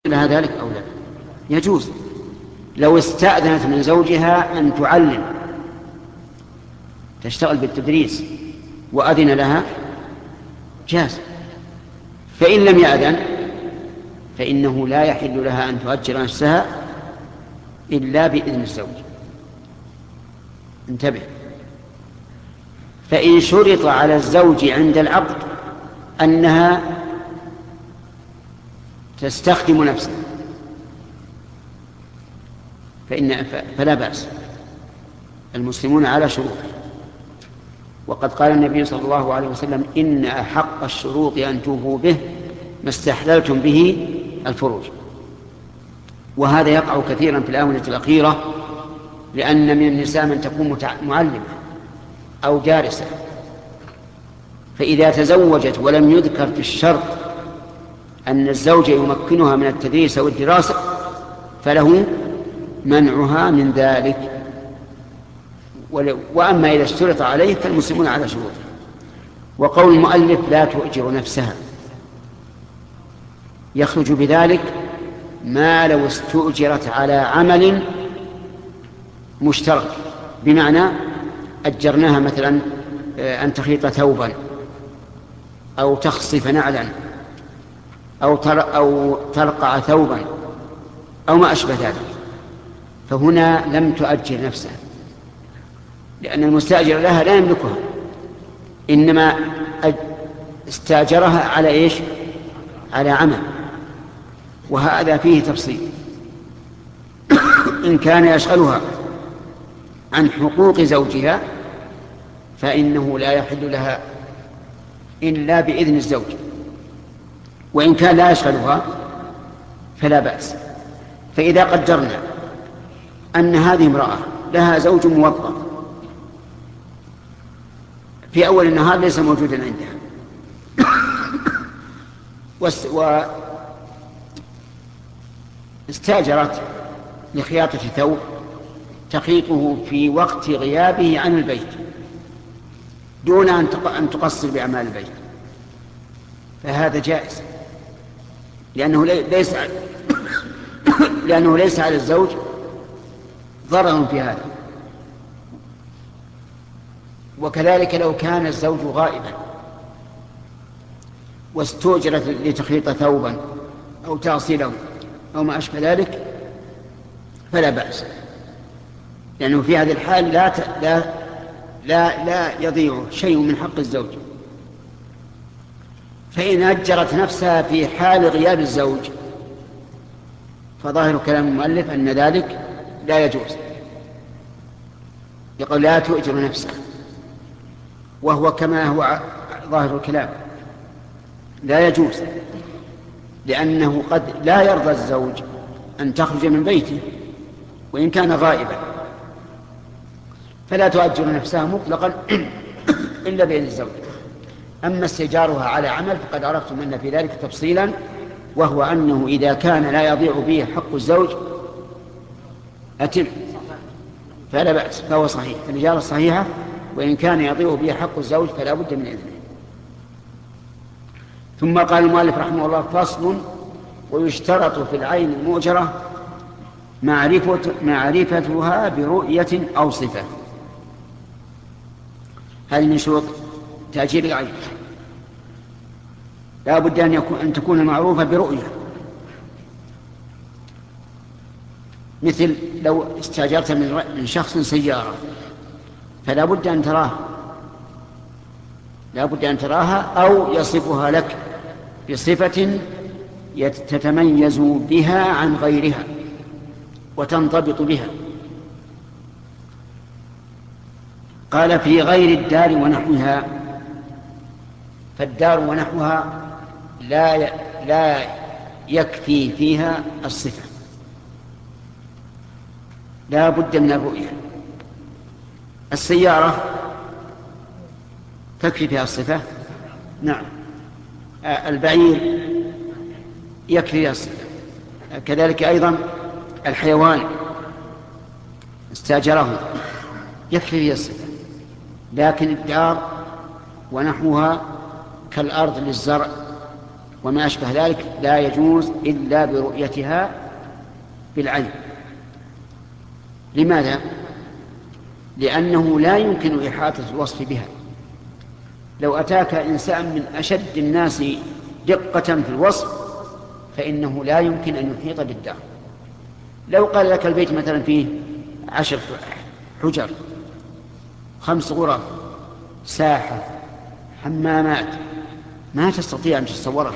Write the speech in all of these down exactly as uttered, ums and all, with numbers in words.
لها ذلك أو لا؟ يجوز. لو استأذنت من زوجها أن تعلم تشتغل بالتدريس وأذن لها جاز. فإن لم يأذن فإنه لا يحل لها أن تؤجر نفسها إلا بإذن الزوج. انتبه. فإن شرط على الزوج عند العقد أنها تستخدم نفسها فإن فلا بأس، المسلمون على شروط. وقد قال النبي صلى الله عليه وسلم إن أحق الشروط أن توفوا به ما استحللتم به الفروج. وهذا يقع كثيرا في الآونة الأخيرة، لأن من النساء من تكون معلمة أو جارسة، فإذا تزوجت ولم يذكر في الشرط أن الزوج يمكنها من التدريس أو الدراسة فله منعها من ذلك. وأما إذا اشترط عليه فالمسلمون على شروطه. وقول المؤلف لا تؤجر نفسها يخرج بذلك ما لو استؤجرت على عمل مشترك، بمعنى أجرناها مثلا أن تخيط ثوبا أو تخصف نعلا أو أو ترقع ثوبا أو ما أشبه ذلك، فهنا لم تؤجر نفسها، لأن المستأجر لها لا يملكها، إنما استأجرها على إيش؟ على عمل. وهذا فيه تفصيل. إن كان يشغلها عن حقوق زوجها فإنه لا يحل لها إلا بإذن الزوج، وإن كان لا يشغلها فلا بأس. فإذا قدرنا أن هذه امرأة لها زوج موظف في أول النهار ليس موجودا عندها، واستأجرت لخياطة ثوب تخيطه في وقت غيابه عن البيت دون أن تقصر بأعمال البيت، فهذا جائز، لأنه ليس لأنه ليس على الزوج ضرر في هذا. وكذلك لو كان الزوج غائبا واستؤجرت لتخيط ثوبا أو تغسله أو ما أشبه ذلك فلا بأس، لأنه في هذه الحال لا ت... لا لا لا يضيع شيء من حق الزوج. فإن أجرت نفسها في حال غياب الزوج فظاهر كلام المؤلف أن ذلك لا يجوز. يقول لا تؤجر نفسها، وهو كما هو ظاهر الكلام لا يجوز، لأنه قد لا يرضى الزوج أن تخرج من بيته وإن كان غائبا، فلا تؤجر نفسها مطلقا إلا بإذن الزوج. أما استئجارها على عمل فقد عرفتم أن في ذلك تفصيلا، وهو أنه إذا كان لا يضيع به حق الزوج أتم فلا بأس، فهو صحيح، الإجارة الصحيحة، وإن كان يضيع به حق الزوج فلا بد من إذنه. ثم قال المؤلف رحمه الله فصل: ويشترط في العين المؤجرة معرفة معرفتها برؤية أو صفة. هذه من شروط تأجير العين، لا بد أن, يكون أن تكون معروفة برؤية، مثل لو استأجرت من شخص سيارة فلا بد أن تراها لا بد أن تراها أو يصفها لك بصفة تتميز بها عن غيرها وتنضبط بها. قال في غير الدار ونحوها، فالدار ونحوها لا لا يكفي فيها الصفة، لا بد من الرؤية. السيارة تكفي فيها الصفة، نعم. البعير يكفي فيها الصفة، كذلك أيضا الحيوان استأجره يكفي فيها الصفة. لكن الدار ونحوها كالأرض للزرع وما أشبه ذلك لا يجوز إلا برؤيتها بالعين. لماذا؟ لأنه لا يمكن إحاطة الوصف بها. لو أتاك إنسان من أشد الناس دقة في الوصف فإنه لا يمكن أن يحيط بالدار. لو قال لك البيت مثلا فيه عشر حجر، خمس غرف، ساحة، حمامات، ما تستطيع أن تتصورها.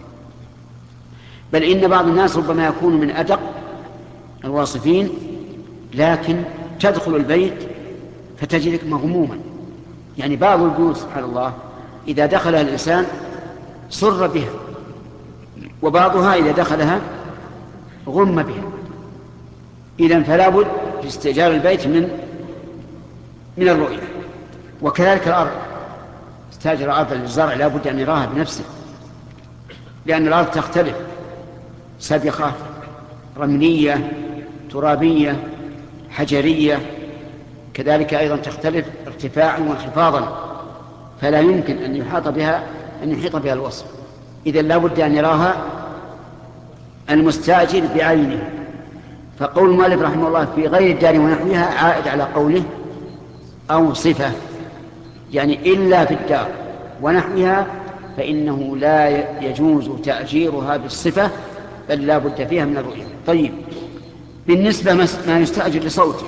بل إن بعض الناس ربما يكون من أدق الواصفين، لكن تدخل البيت فتجدك مغموما. يعني بعض البيوت سبحان الله إذا دخلها الإنسان سر بها، وبعضها إذا دخلها غم بها. إذن فلا بد في استئجار البيت من من الرؤية. وكذلك الأرض، استاجر أرض للزرع لا بد أن يراها بنفسه، لأن الأرض تختلف، سابخة، رملية، ترابية، حجرية، كذلك أيضا تختلف ارتفاعا وانخفاضا، فلا يمكن أن يحاط بها أن يحيط بها الوصف. إذن لا بد أن يراها المستأجر بعينه. فقول المؤلف رحمه الله في غير الدار ونحوها عائد على قوله أو صفة، يعني إلا في الدار ونحوها فإنه لا يجوز تأجيرها بالصفة، بل لا بد فيها من الرؤية. طيب، بالنسبة ما يستأجر لصوته،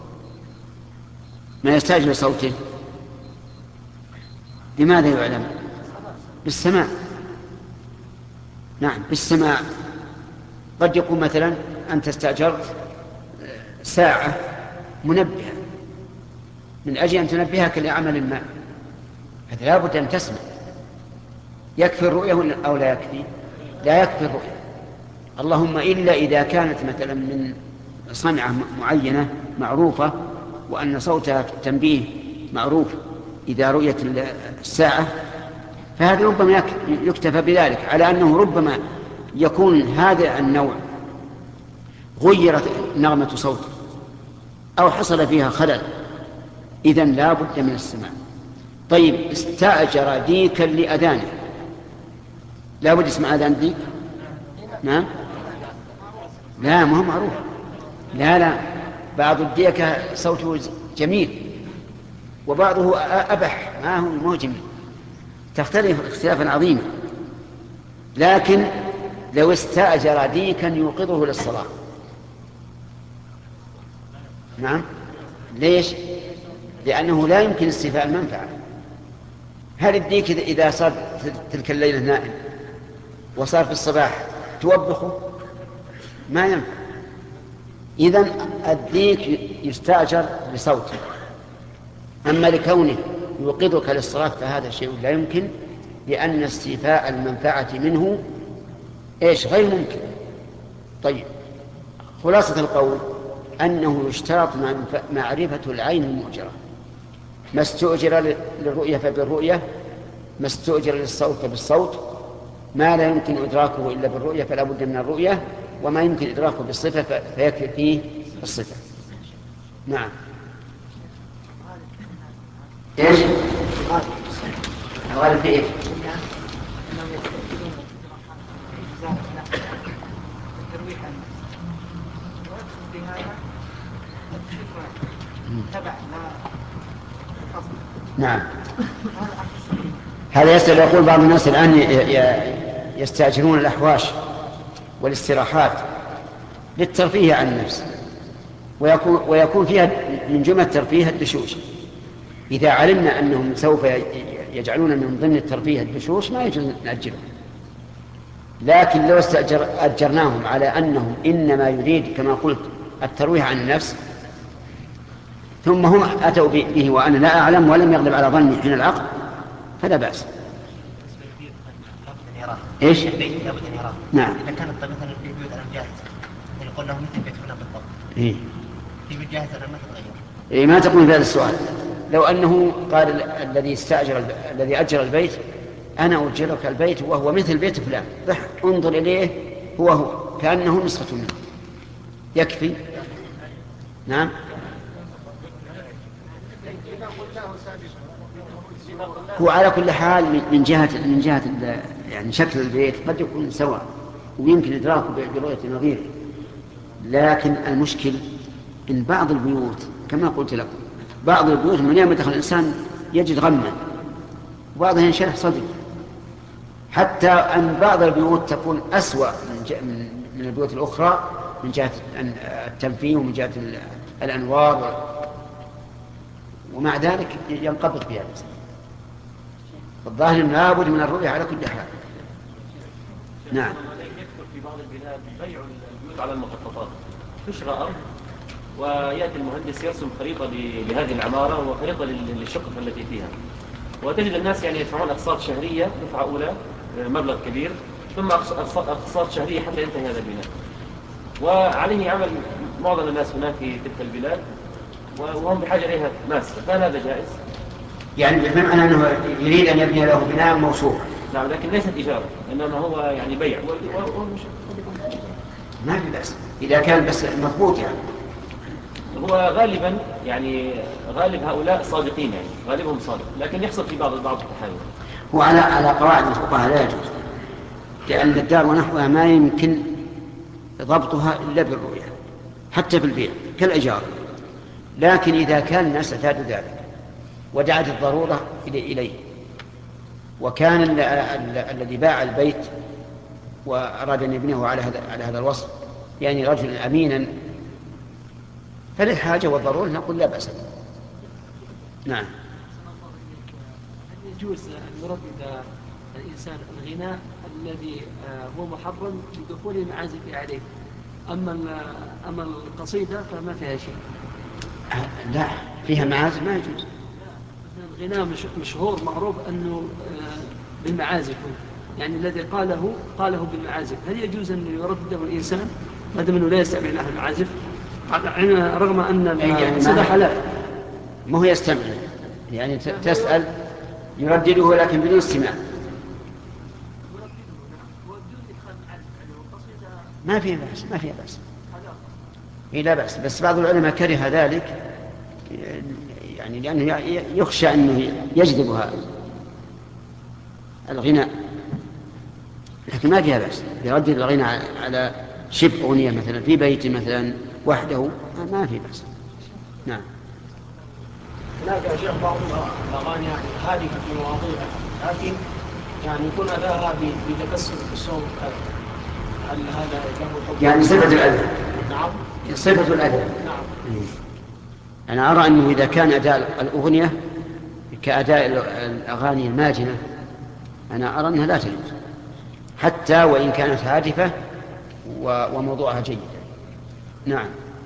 ما يستأجر لصوته بماذا يعلم؟ بالسماع. نعم، بالسماع. قد يكون مثلا أنت استأجرت ساعة منبهة من أجل أن تنبهك لعمل ما، هذا لا بد أن تسمع. يكفي الرؤية أو لا يكفي؟ لا يكفي الرؤية، اللهم إلا إذا كانت مثلا من صنعة معينة معروفة وأن صوتها في التنبيه معروف إذا رؤيت الساعة، فهذا ربما يكتفى بذلك، على أنه ربما يكون هذا النوع غيرت نغمة صوته أو حصل فيها خلل، إذن لا بد من السماع. طيب، استأجر ديكا لأذانه، لا بد يسمع أذان ديك؟ نعم، لا، ما هو معروف. لا لا، بعض الديكة صوته جميل وبعضه أبح، ما هو ما هو جميل، تختلف اختلافا عظيما. لكن لو استأجر ديكا يوقظه للصلاة، نعم، ليش؟ لأنه لا يمكن استيفاء المنفعة. هل الديك إذا صار تلك الليلة نائم وصار في الصباح توبخه؟ ما ينفع. إذن الديك يستأجر لصوته، أما لكونه يوقظك للصلاة فهذا شيء لا يمكن، لأن استيفاء المنفعة منه إيش؟ غير ممكن. طيب، خلاصة القول أنه يشترط معرفة العين المؤجرة، ما استؤجر للرؤية فبالرؤية، ما استؤجر للصوت فبالصوت، ما لا يمكن إدراكه إلا بالرؤية فلا بد من الرؤية، وما يمكن إدراكه بالصفة فيكفي فيه الصفة. نعم. إيش؟ الغالب في إيه؟ نعم. هذا يسأل، يقول بعض الناس الآن يستأجرون الأحواش والاستراحات للترفيه عن النفس، ويكون, ويكون فيها من جملة الترفيه الدشوش. إذا علمنا أنهم سوف يجعلون من ضمن الترفيه الدشوش ما يجوز نأجرهم. لكن لو استأجر أجرناهم على أنهم إنما يريد كما قلت الترويح عن النفس، ثم هم أتوا به وأنا لا أعلم ولم يغلب على ظني حين العقد، فلا بأس. إيش؟ لابد أن يراه. نعم. إذا كانت مثلا في بيوت أنا جاهز، يقول له مثل بيت هنا بالضبط. إيه. في بيت جاهز أنا ما تتغير. إيه، ما تقول في هذا السؤال. لو أنه قال الذي استأجر الب... الذي أجر البيت أنا أجرك البيت وهو مثل بيت فلان، رح انظر إليه هو هو كأنه نسخة منه، يكفي. نعم. هو على كل حال من جهة من جهة يعني شكل البيت قد يكون سواء ويمكن إدراكه برؤية نظيره، لكن المشكل إن بعض البيوت كما قلت لكم بعض البيوت من يوم يدخل الإنسان يجد غما، وبعضها ينشرح صدره، حتى أن بعض البيوت تكون أسوأ من من البيوت الأخرى من جهة التنفيذ ومن جهة الأنوار، ومع ذلك ينقبض فيها الإنسان. الظاهر لابد من الرؤية على كل حال. نعم. يكثر في بعض البلاد بيع البيوت على المخططات، تشرى أرض ويأتي المهندس يرسم خريطة لهذه العمارة وخريطة للشقق التي فيها، وتجد الناس يعني يدفعون أقساط شهرية دفعة أولى مبلغ كبير، ثم أقساط شهرية حتى ينتهي هذا البناء، وعليه عمل معظم الناس هناك في تلك البلاد وهم بحاجة إليها ماسة. فهل هذا جائز؟ يعني بمعنى أنه يريد أن يبني له بناء موصول. نعم، لكن ليست إجارة، إنما هو يعني بيع. ما في بأس إذا كان بس مضبوط. يعني هو غالبا يعني غالب هؤلاء صادقين، يعني غالبهم صادق، لكن يحصل في بعض بعض التحايل. هو على على قواعد الفقهاء لا يجوز، لأن الدار ونحوها ما يمكن ضبطها إلا بالرؤية حتى في البيع كالإجارة. لكن إذا كان الناس اعتادوا ذلك ودعت الضرورة إليه، وكان الذي باع البيت وأراد أن يبنيه على هذا على هذا الوصف يعني رجل أمينا، فللحاجة والضرورة نقول لا بأس. نعم. هل يجوز أن يردد الإنسان الغناء الذي هو محرم بدخول المعازف عليه، أما أما القصيدة فما فيها شيء؟ لا، فيها معازف ما يجوز. الغناء مشهور معروف أنه بالمعازف، يعني الذي قاله قاله بالمعازف، هل يجوز أن يردده الإنسان ما دام أنه لا يستمع له المعازف رغم أن القصيدة حلال؟ ما هو يستمع، يعني تسأل يردده لكن بدون استماع. ما فيها بأس، ما فيها بأس، لا بأس. بس بعض العلماء كره ذلك يعني لأنه يخشى أنه يجذبها الغناء، لكن ما فيها بأس يردد الغناء على شبه أغنية مثلا في بيت مثلا وحده، ما في بأس. نعم. هناك يا شيخ بعض الأغاني يعني هادفة في مواضيعها، لكن يعني يكون أداها بتكسر في الصوت، هل هذا له يعني صفة الأذى؟ نعم، صفة الأذى. نعم. أنا أرى أنه إذا كان أداء الأغنية كأداء الأغاني الماجنة أنا أرى أنها لا تجوز حتى وإن كانت هادفة وموضوعها جيد. نعم.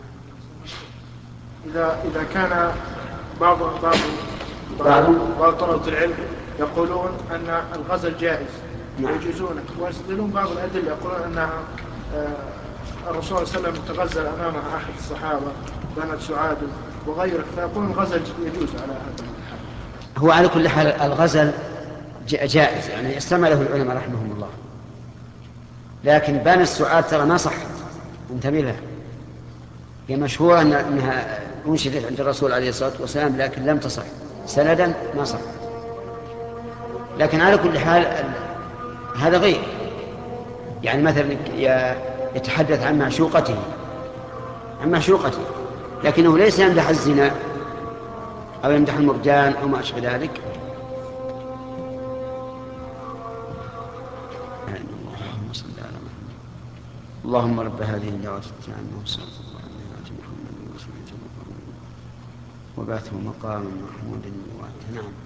إذا إذا كان بعض بعض بعض بعض طلبة العلم يقولون أن الغزل جائز ويجوزونه، ويستدلون بعض الأدلة يقولون أن الرسول صلى الله عليه وسلم تغزل أمام أحد الصحابة بنت سعاد وغيره، فيقولون الغزل يجوز على هذا الحال. هو على كل حال الغزل جائز، يعني استعمله العلماء رحمهم الله، لكن بان السعاد ترى ما صح، انتبه لها، هي مشهورة أنها أنشدت عند الرسول عليه الصلاة والسلام لكن لم تصح سندا، ما صح. لكن على كل حال هذا غير، يعني مثلا يتحدث عن معشوقته عن معشوقته لكنه ليس يمدح الزنا أو يمدح المرجان أو ما أشبه ذلك. اللهم صل على محمد. اللهم رب هذه الدعوة التامة والصلاة وبعثه مقاما محمودا وعده. نعم.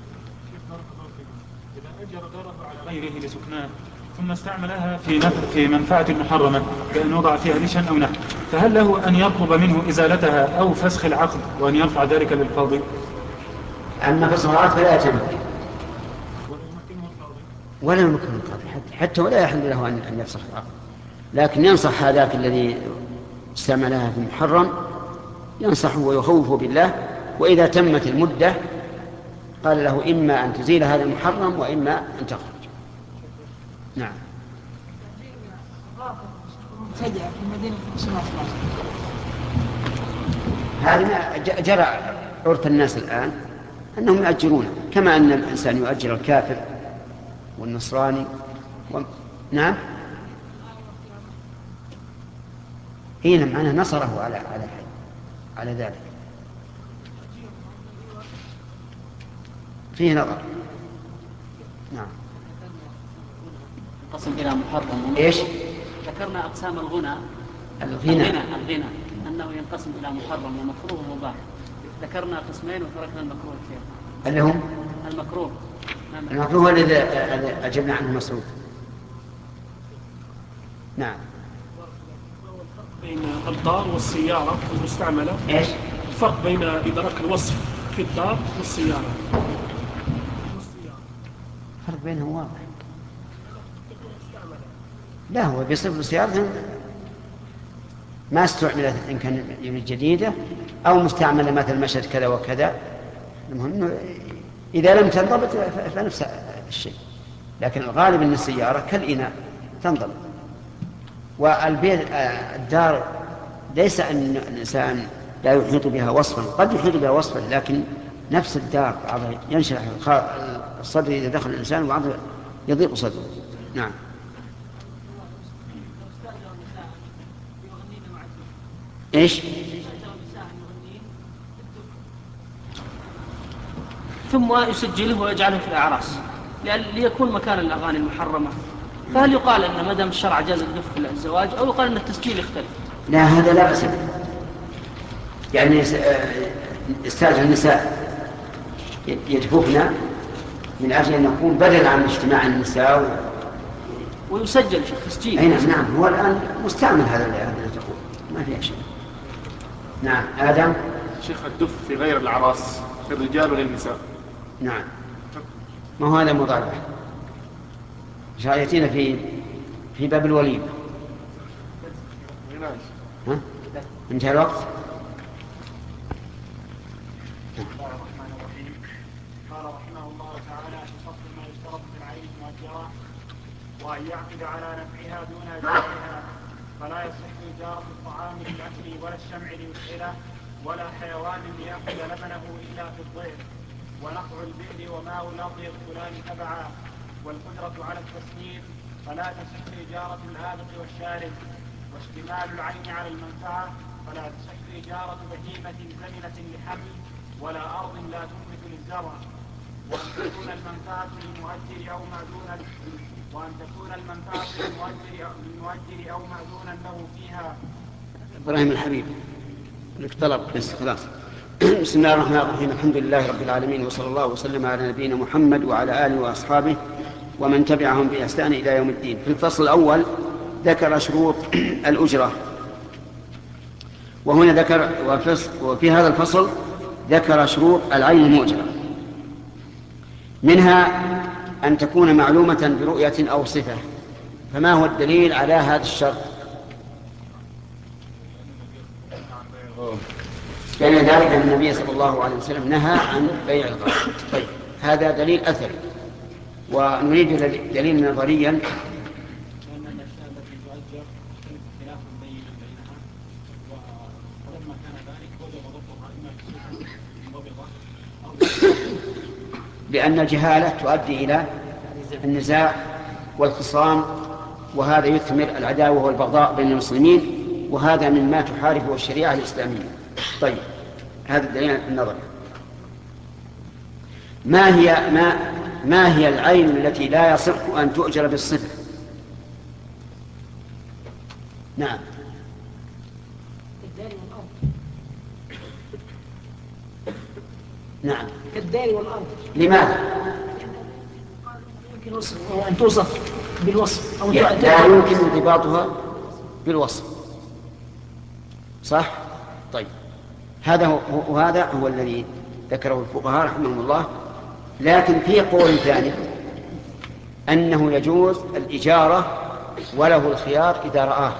إذا أجر داره على غيره لسكناه ثم استعملها في في منفعة محرمة كأن وضع فيها نشا أو نحو، فهل له أن يطلب منه إزالتها أو فسخ العقد وأن يرفع ذلك للقاضي؟ أما فسخ العقد فلا يتم ولا يمكن القاضي حتى ولا يحل له أن يفسخ العقد، لكن ينصح هذاك الذي استعملها في محرم، ينصحه ويخوفه بالله، وإذا تمت المدة قال له إما أن تزيل هذا المحرم وإما أن تخرج. نعم. هذا جرى عرف الناس الآن أنهم يؤجرون، كما أن الإنسان يؤجر الكافر والنصراني و... نعم هنا معناه نصره على على على ذلك، فيه نظر. نعم. قسم إلى محرم. إيش؟ ذكرنا أقسام الغنى. الغنى. الغنى أنه ينقسم إلى محرم ومكروه ومباح. ذكرنا قسمين وتركنا المكروه الشيخ. اللي هم؟ المكروه. المكروه هو الذي أجبنا عنه مسعود. نعم. بين الدار والسيارة المستعملة. إيش؟ الفرق بين إدراك الوصف في الدار والسيارة. الفرق بينهم واضح. لا هو بيصف سيارة ما استعملت إن كان جديدة أو مستعملة مثل مشهد كذا وكذا. المهم إذا لم تنضبط فنفس الشيء، لكن الغالب أن السيارة كالإناء تنضبط. والبيت الدار ليس أن الإنسان لا يحيط بها وصفا، قد يحيط بها وصفا لكن نفس الدار بعضها ينشرح الصدر إذا دخل الإنسان وبعضها يضيق صدره. نعم. إيش؟ ثم يسجله ويجعله في الأعراس ليكون مكان الأغاني المحرمة. فهل يقال أن ما دام الشرع جاز الدف في الزواج، أو يقال أن التسجيل يختلف؟ لا هذا لا بأس. يعني استاذ النساء يدففن من أجل أن نكون بدل عن اجتماع النساء و... ويسجل في التسجيل. أي نعم. هو الآن مستعمل هذا اللي تقول ما في شيء. نعم. آدم. شيخ الدف في غير الأعراس للرجال وللنساء. نعم. ما هو هذا مضاربة شايتين في في باب الوليمة. ها؟ انتهى الوقت. قال رحمه الله تعالى في فصل ما يشترط في العين المؤجرة وأن يعقد على نفعها دون إجارتها، فلا يصح إجارة الطعام للأكل ولا الشمع ليسعله ولا حيوان ليأكل لبنه إلا في الضيف، ونقع البئر وماء الأرض يدخلان تبعا، والقدرة على التسليم فلا تصح إجارة الآبق والشارب، واشتمال العين على المنفعة فلا تصح إجارة بهيمة زمنة لحمل ولا أرض لا تنبت للزرع، وأن تكون المنفعة للمؤجر أو مأذونا وأن تكون المنفعة للمؤجر للمؤجر أو مأذونا له فيها. إبراهيم الحبيب لك طلب بس خلاص. بسم الله الرحمن الرحيم. الحمد لله رب العالمين، وصلى الله وسلم على نبينا محمد وعلى آله وأصحابه ومن تبعهم بإحسان إلى يوم الدين. في الفصل الأول ذكر شروط الأجرة، وهنا ذكر وفي هذا الفصل ذكر شروط العين المؤجرة، منها أن تكون معلومة برؤية أو صفة. فما هو الدليل على هذا الشرط؟ كان ذلك أن النبي صلى الله عليه وسلم نهى عن بيع الغرر. طيب هذا دليل أثري، ونريد دليل نظريا. لأن الجهالة تؤدي إلى النزاع والخصام، وهذا يثمر العداوة والبغضاء بين المسلمين، وهذا مما تحاربه الشريعة الإسلامية. طيب هذا الدليل النظري. ما هي ما ما هي العين التي لا يصح أن تؤجر بالصفة؟ نعم. كالدار والأرض. نعم. كالدار والأرض. لماذا؟ يمكن أن توصف بالوصف أو لا يمكن انضباطها بالوصف. صح؟ طيب هذا هو وهذا هو الذي ذكره الفقهاء رحمهم الله. لكن في قول ثاني أنه يجوز الإجارة وله الخيار إذا رآه.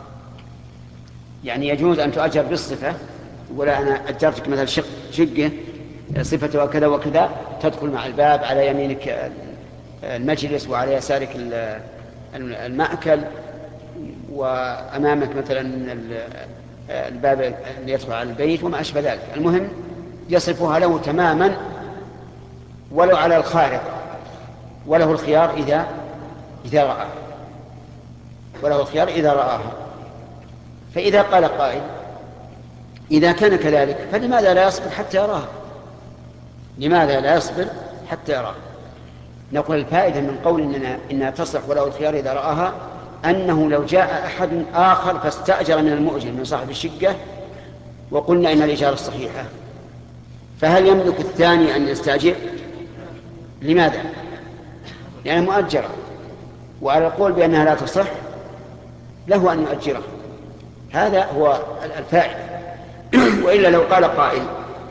يعني يجوز أن تؤجر بالصفة، يقول أنا أجرتك مثل شق شقة صفة وكذا وكذا، تدخل مع الباب، على يمينك المجلس وعلى يسارك المأكل، وأمامك مثلا الباب اللي يدخل على البيت وما أشبه ذلك. المهم يصفها له تماما ولو على الخارق، وله الخيار إذا إذا رآها، وله الخيار إذا رآها. فإذا قال قائل إذا كان كذلك فلماذا لا يصبر حتى يراها؟ لماذا لا يصبر حتى يراها؟ نقول الفائدة من قول إننا إنها تصلح وله الخيار إذا رآها أنه لو جاء أحد آخر فاستأجر من المؤجر من صاحب الشقة وقلنا إن الإجارة الصحيحة، فهل يملك الثاني أن يستأجر؟ لماذا؟ لأنها مؤجرة، وعلى القول بأنها لا تصح له أن يؤجره. هذا هو الفائدة. وإلا لو قال قائل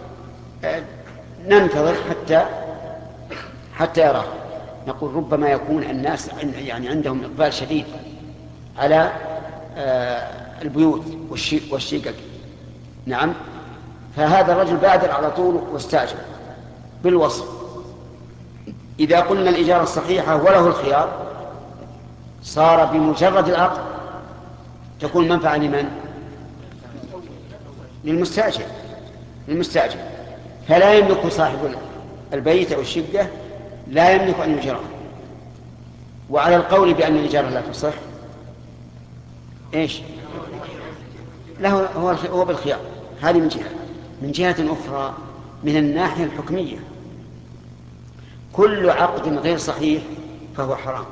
ننتظر حتى حتى يراه، نقول ربما يكون الناس يعني عندهم إقبال شديد على البيوت والشقق. نعم، فهذا الرجل بادر على طول واستأجر بالوصف. إذا قلنا الإجارة الصحيحة وله الخيار صار بمجرد العقد تكون منفعة لمن؟ للمستأجر للمستأجر فلا يملك صاحب البيت أو الشقة لا يملك أن يجره. وعلى القول بأن الإجارة لا تصح إيش؟ له هو هو بالخيار. هذه من جهة. من جهة أخرى من الناحية الحكمية كل عقد غير صحيح فهو حرام.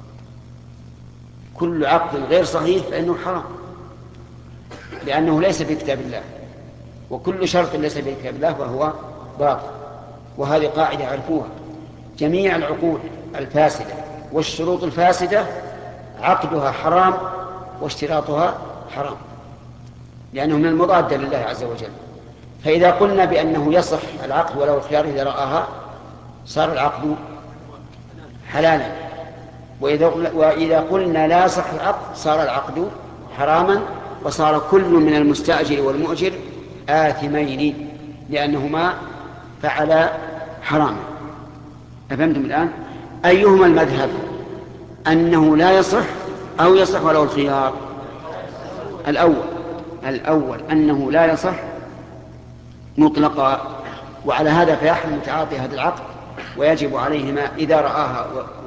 كل عقد غير صحيح فإنه حرام، لأنه ليس في كتاب الله، وكل شرط ليس في كتاب الله فهو باطل. وهذه قاعدة عرفوها: جميع العقود الفاسدة والشروط الفاسدة عقدها حرام واشتراطها حرام، لأنه من المضاد لله عز وجل. فإذا قلنا بأنه يصح العقد ولو الخيار إذا رآها صار العقد حلالا، وإذا قلنا لا يصح العقد صار العقد حراما، وصار كل من المستأجر والمؤجر آثمين لأنهما فعلا حراما. أفهمتم الآن؟ أيهما المذهب؟ أنه لا يصح أو يصح وله الخيار؟ الأول الأول أنه لا يصح مطلقا، وعلى هذا فيحرم تعاطي هذا العقد، ويجب عليهما إذا رآها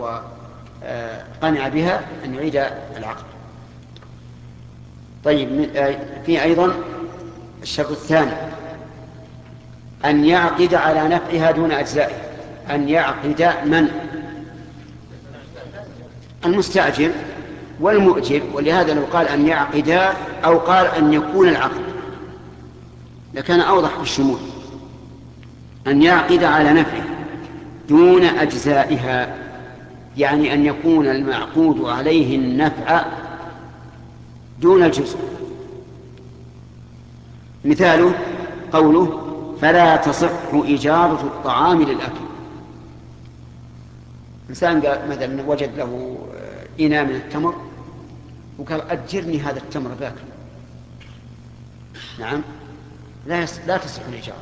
وقنع بها أن يعيد العقد. طيب، في أيضا الشرط الثاني أن يعقد على نفعها دون أجزائها. أن يعقد من؟ المستأجر والمؤجر. ولهذا لو قال أن يعقدا أو قال أن يكون العقد لكان أوضح بالشمول. أن يعقد على نفعها دون أجزائها، يعني أن يكون المعقود عليه النفع دون الجزء. مثاله قوله فلا تصح إجارة الطعام للأكل. إنسان قال مثلا وجد له إناء من التمر وقال أجرني هذا التمر باكل. نعم، لا لا تصح الإجارة.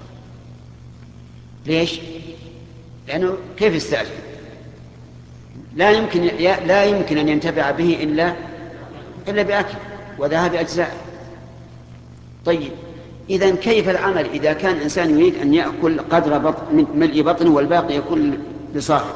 ليش؟ لأنه كيف يستأجر؟ لا يمكن لا يمكن أن ينتفع به إلا إلا بأكل وذهاب أجزاء. طيب، إذن كيف العمل إذا كان إنسان يريد أن يأكل قدر بطن من ملء بطنه والباقي يكون لصاحب؟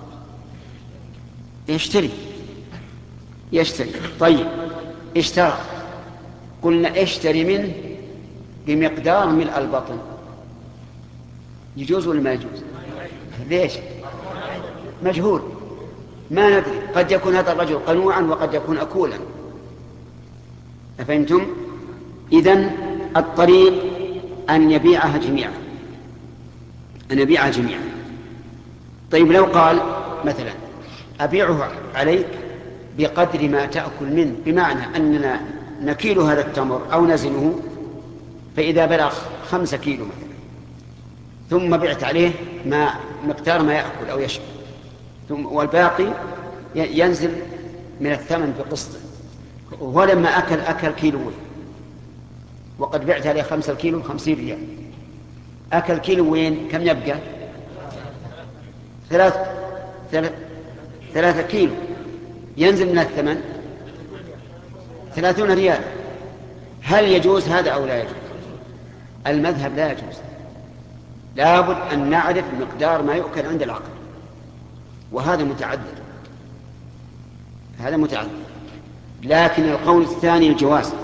يشتري يشتري طيب، اشترى، قلنا اشتري منه بمقدار ملء البطن، يجوز ولا ما يجوز؟ ليش؟ مجهول، ما ندري، قد يكون هذا الرجل قنوعا وقد يكون أكولا. أفهمتم؟ إذن الطريق أن يبيعها جميعا أن يبيعها جميعا. طيب، لو قال مثلا أبيعه عليك بقدر ما تأكل منه، بمعنى أننا نكيل هذا التمر أو نزنه، فإذا بلغ خمسة كيلو مثلا ثم بعت عليه ما مقدار ما يأكل أو يشرب، ثم والباقي ينزل من الثمن بقسط. ولما أكل أكل كيلوين وقد بعت عليه خمسة كيلو خمسين ريال، أكل كيلوين كم يبقى؟ ثلاث ثلاث ثلاثة كيلو، ينزل من الثمن ثلاثون ريال. هل يجوز هذا أو لا يجوز؟ المذهب لا يجوز، لابد أن نعرف مقدار ما يؤكل عند العقد، وهذا متعدد. هذا متعدد. لكن القول الثاني الجواز،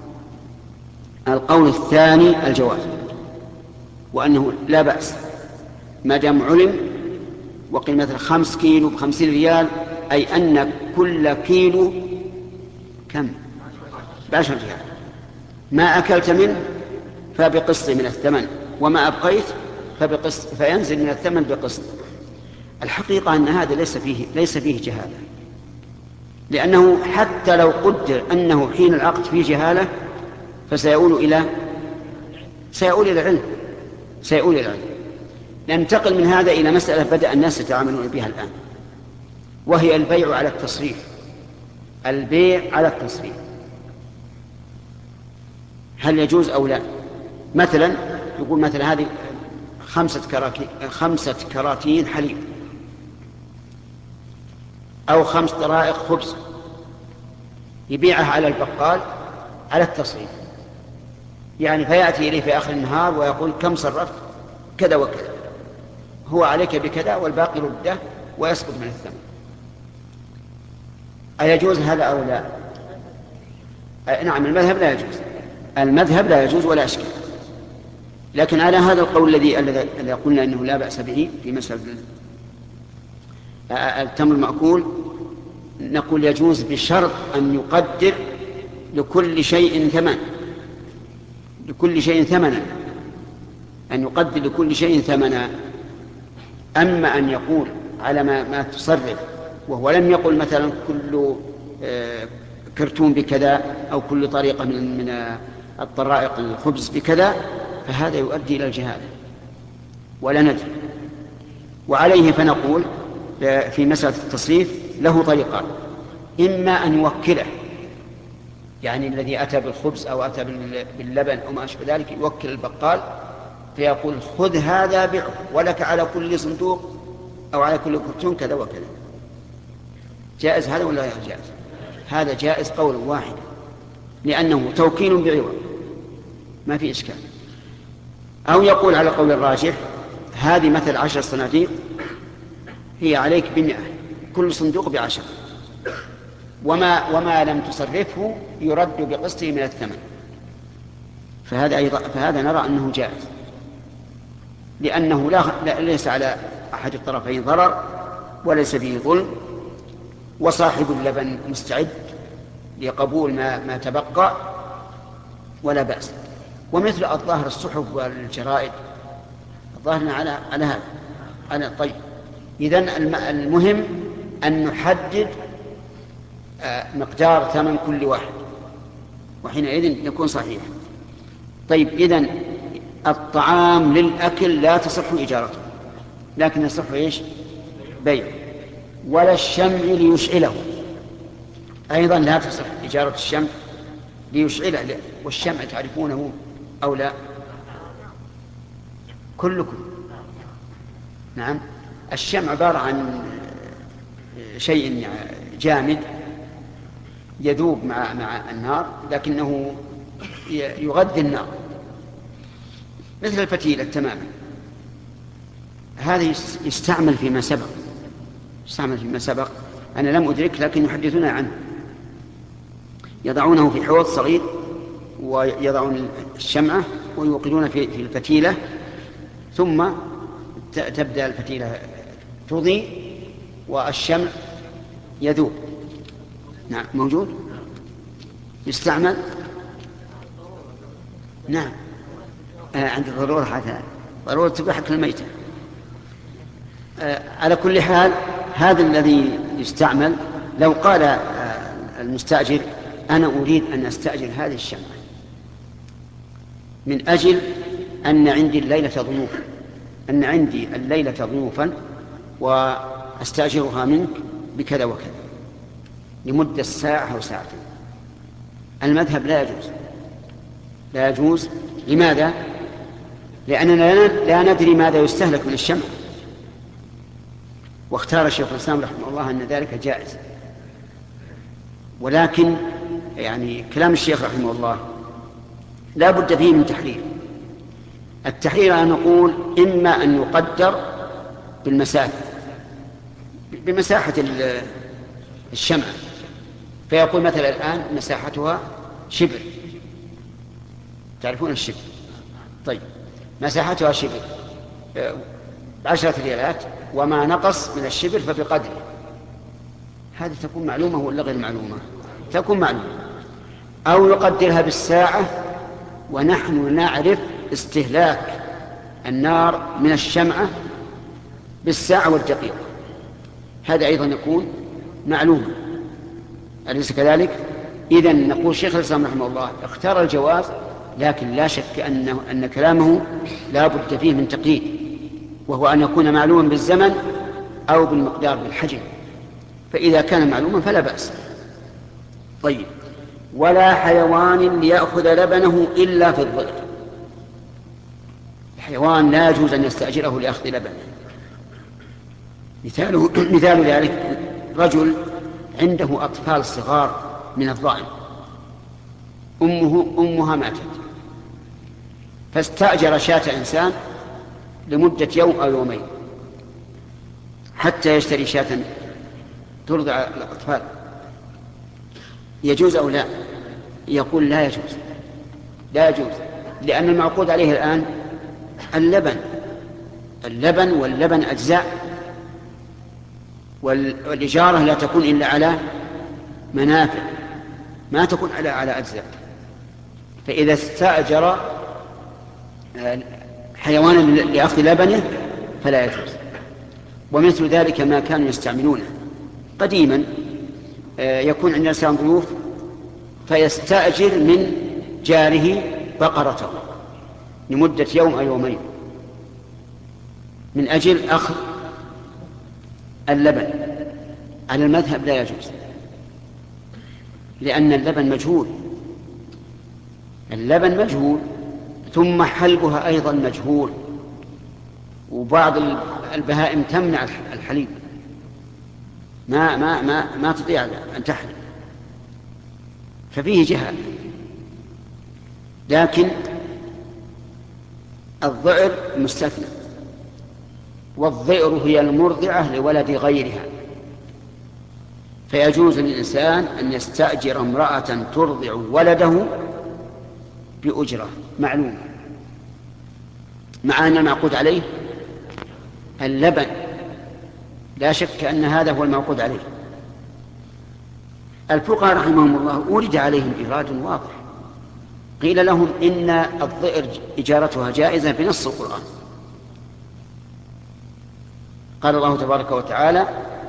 القول الثاني الجواز، وأنه لا بأس ما دام علم. وقيل مثلا خمس كيلو بخمسين ريال، أي أن كل كيلو كم؟ بعشر ريال. ما أكلت منه فبقسط من الثمن، وما أبقيت فبقسط، فينزل من الثمن بقسط. الحقيقة أن هذا ليس فيه ليس فيه جهالة، لأنه حتى لو قدر أنه حين العقد فيه جهالة فسيؤول إلى سيؤول إلى العلم سيؤول إلى العلم. ننتقل من هذا إلى مسألة بدأ الناس يتعاملون بها الآن، وهي البيع على التصريف. البيع على التصريف هل يجوز أو لا؟ مثلا يقول مثلا هذه خمسة كراكي خمسة كراتين حليب، أو خمس طرائق خبز، يبيعها على البقال على التصريف. يعني فيأتي إليه في آخر النهار ويقول كم صرفت؟ كذا وكذا، هو عليك بكذا والباقي رده ويسقط من الثمن. أيجوز هذا أو لا؟ نعم، المذهب لا يجوز، المذهب لا يجوز ولا أشكال. لكن على هذا القول الذي الذي قلنا أنه لا بأس به في مسألة التمر المأكول، نقول يجوز بشرط أن يقدر لكل شيء ثمن، لكل شيء ثمنا، أن يقدر لكل شيء ثمنا. أما أن يقول على ما, ما تصرف وهو لم يقل مثلا كل كرتون بكذا أو كل طريقة من من الطرائق الخبز بكذا، فهذا يؤدي إلى الجهالة ولا ندري. وعليه فنقول في مسألة التصريف له طريقان: إما أن يوكله، يعني الذي أتى بالخبز أو أتى باللبن أو ما أشبه ذلك يوكل البقال فيقول خذ هذا بعه ولك على كل صندوق أو على كل كرتون كذا وكذا. جائز هذا ولا غير جائز؟ هذا جائز قول واحد، لأنه توكيل بعوض ما في إشكال. أو يقول على قول الراجح هذه مثل عشر صناديق هي عليك بمئة، كل صندوق بعشر، وما, وما لم تصرفه يرد بقسطه من الثمن. فهذا, أيضا فهذا نرى أنه جائز، لأنه لا ليس على أحد الطرفين ضرر وليس فيه ظلم، وصاحب اللبن مستعد لقبول ما, ما تبقى ولا بأس. ومثل الظاهر الصحف والجرائد الظاهر على على هذا على طيب. إذن المهم أن نحدد مقدار ثمن كل واحد، وحينئذ يكون صحيح. طيب، إذن الطعام للأكل لا تصح إجارته، لكن يصح إيش؟ بيع. ولا الشمع ليشعله، أيضا لا تصح إجارة الشمع ليشعله. والشمع تعرفونه أو لا؟ كلكم نعم. الشمع عبارة عن شيء جامد يذوب مع مع النار، لكنه يغذي النار مثل الفتيلة تماما. هذا يستعمل فيما سبق يستعمل فيما سبق أنا لم أدرك، لكن يحدثون عنه. يضعونه في حوض صغير ويضعون الشمعة ويوقدون في الفتيلة، ثم تبدأ الفتيلة تضيء والشمع يذوب. نعم، موجود يستعمل. نعم، آه عند الضرورة، حتى ضرورة تباحك الميتة. آه على كل حال هذا الذي يستعمل، لو قال آه المستأجر أنا أريد أن أستأجر هذه الشمعة من أجل أن عندي الليلة ضيوفا أن عندي الليلة ضيوفا وأستأجرها منك بكذا وكذا لمدة ساعة أو ساعتين، المذهب لا يجوز لا يجوز لماذا؟ لأننا لا ندري ماذا يستهلك من الشمع. واختار الشيخ الإسلام رحمه الله أن ذلك جائز. ولكن يعني كلام الشيخ رحمه الله لا بد فيه من تحرير. التحرير أن نقول إما أن يقدر بالمسافة بمساحة الشمع فيقول مثلا الآن مساحتها شبر، تعرفون الشبر؟ طيب مساحتها شبر بعشرة ريالات، وما نقص من الشبر فبقدره. هذه تكون معلومة ولا غير معلومة؟ تكون معلومة. أو يقدرها بالساعة ونحن نعرف استهلاك النار من الشمعة بالساعة والدقيقة، هذا أيضا يكون معلومة، أليس كذلك؟ إذن نقول شيخ الإسلام رحمه الله اختار الجواز، لكن لا شك أنه أن كلامه لا بد فيه من تقييد، وهو أن يكون معلوما بالزمن أو بالمقدار بالحجم، فإذا كان معلوما فلا بأس. طيب، ولا حيوان ليأخذ لبنه إلا في الظئر. الحيوان لا يجوز أن يستأجره لأخذ لبنه. مثال مثال ذلك رجل عنده أطفال صغار من الضأن، أمه أمها ماتت، فاستأجر شاة إنسان لمدة يوم أو يومين حتى يشتري شاة ترضع الأطفال. يجوز أو لا؟ يقول لا يجوز، لا يجوز، لأن المعقود عليه الآن اللبن اللبن واللبن أجزاء، والإجارة لا تكون إلا على منافع، ما تكون على على أجزاء. فإذا استأجر حيوانا لأخذ لبنه فلا يجوز. ومثل ذلك ما كانوا يستعملونه قديما، يكون عند الإنسان ضيوف فيستأجر من جاره بقرته لمدة يوم أو يومين من أجل أخذ اللبن. على المذهب لا يجوز، لأن اللبن مجهول، اللبن مجهول، ثم حلبها أيضا مجهول، وبعض البهائم تمنع الحليب، ما ما ما ما تطيع أن تحلب، ففيه جهل. لكن الضئر مستثنى، والضئر هي المرضعة لولد غيرها، فيجوز للإنسان أن يستأجر امرأة ترضع ولده بأجرة معلومة، مع أن المعقود عليه اللبن، لا شك أن هذا هو المعقود عليه. الفقهاء رحمهم الله أورد عليهم إيراد واضح، قيل لهم إن الضئر إجارتها جائزة بنص القرآن. قال الله تبارك وتعالى: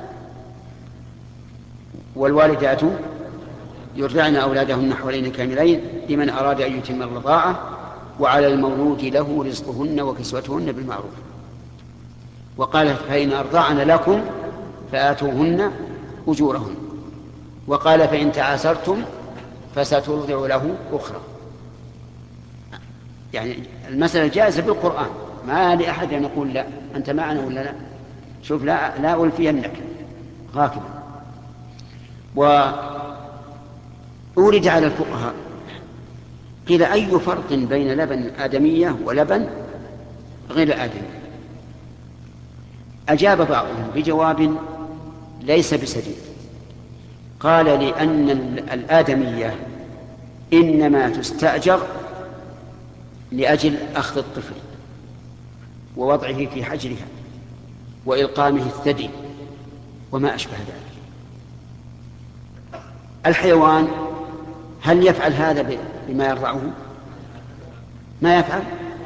والوالدات يرضعن أولادهن حولين كاملين لمن أراد أن يتم الرضاعة وعلى المولود له رزقهن وكسوتهن بالمعروف. وقال: فإن أرضعن لكم فآتوهن أجورهن. وقال: فإن تعاسرتم فسترضع له أخرى. يعني المسألة جائزة بالقرآن، ما لأحد أن يقول لا أنت معنا ولا لا، شوف لا لا ألفينك غاكبا. وأورد على الفقهاء قيل: أي فرق بين لبن الآدمية ولبن غير الآدمي؟ أجاب بعضهم بجواب ليس بسديد، قال: لأن الآدمية إنما تستأجر لأجل أخذ الطفل ووضعه في حجرها وإلقامه الثدي وما أشبه ذلك. الحيوان هل يفعل هذا بما يرضعه؟ ما يفعل،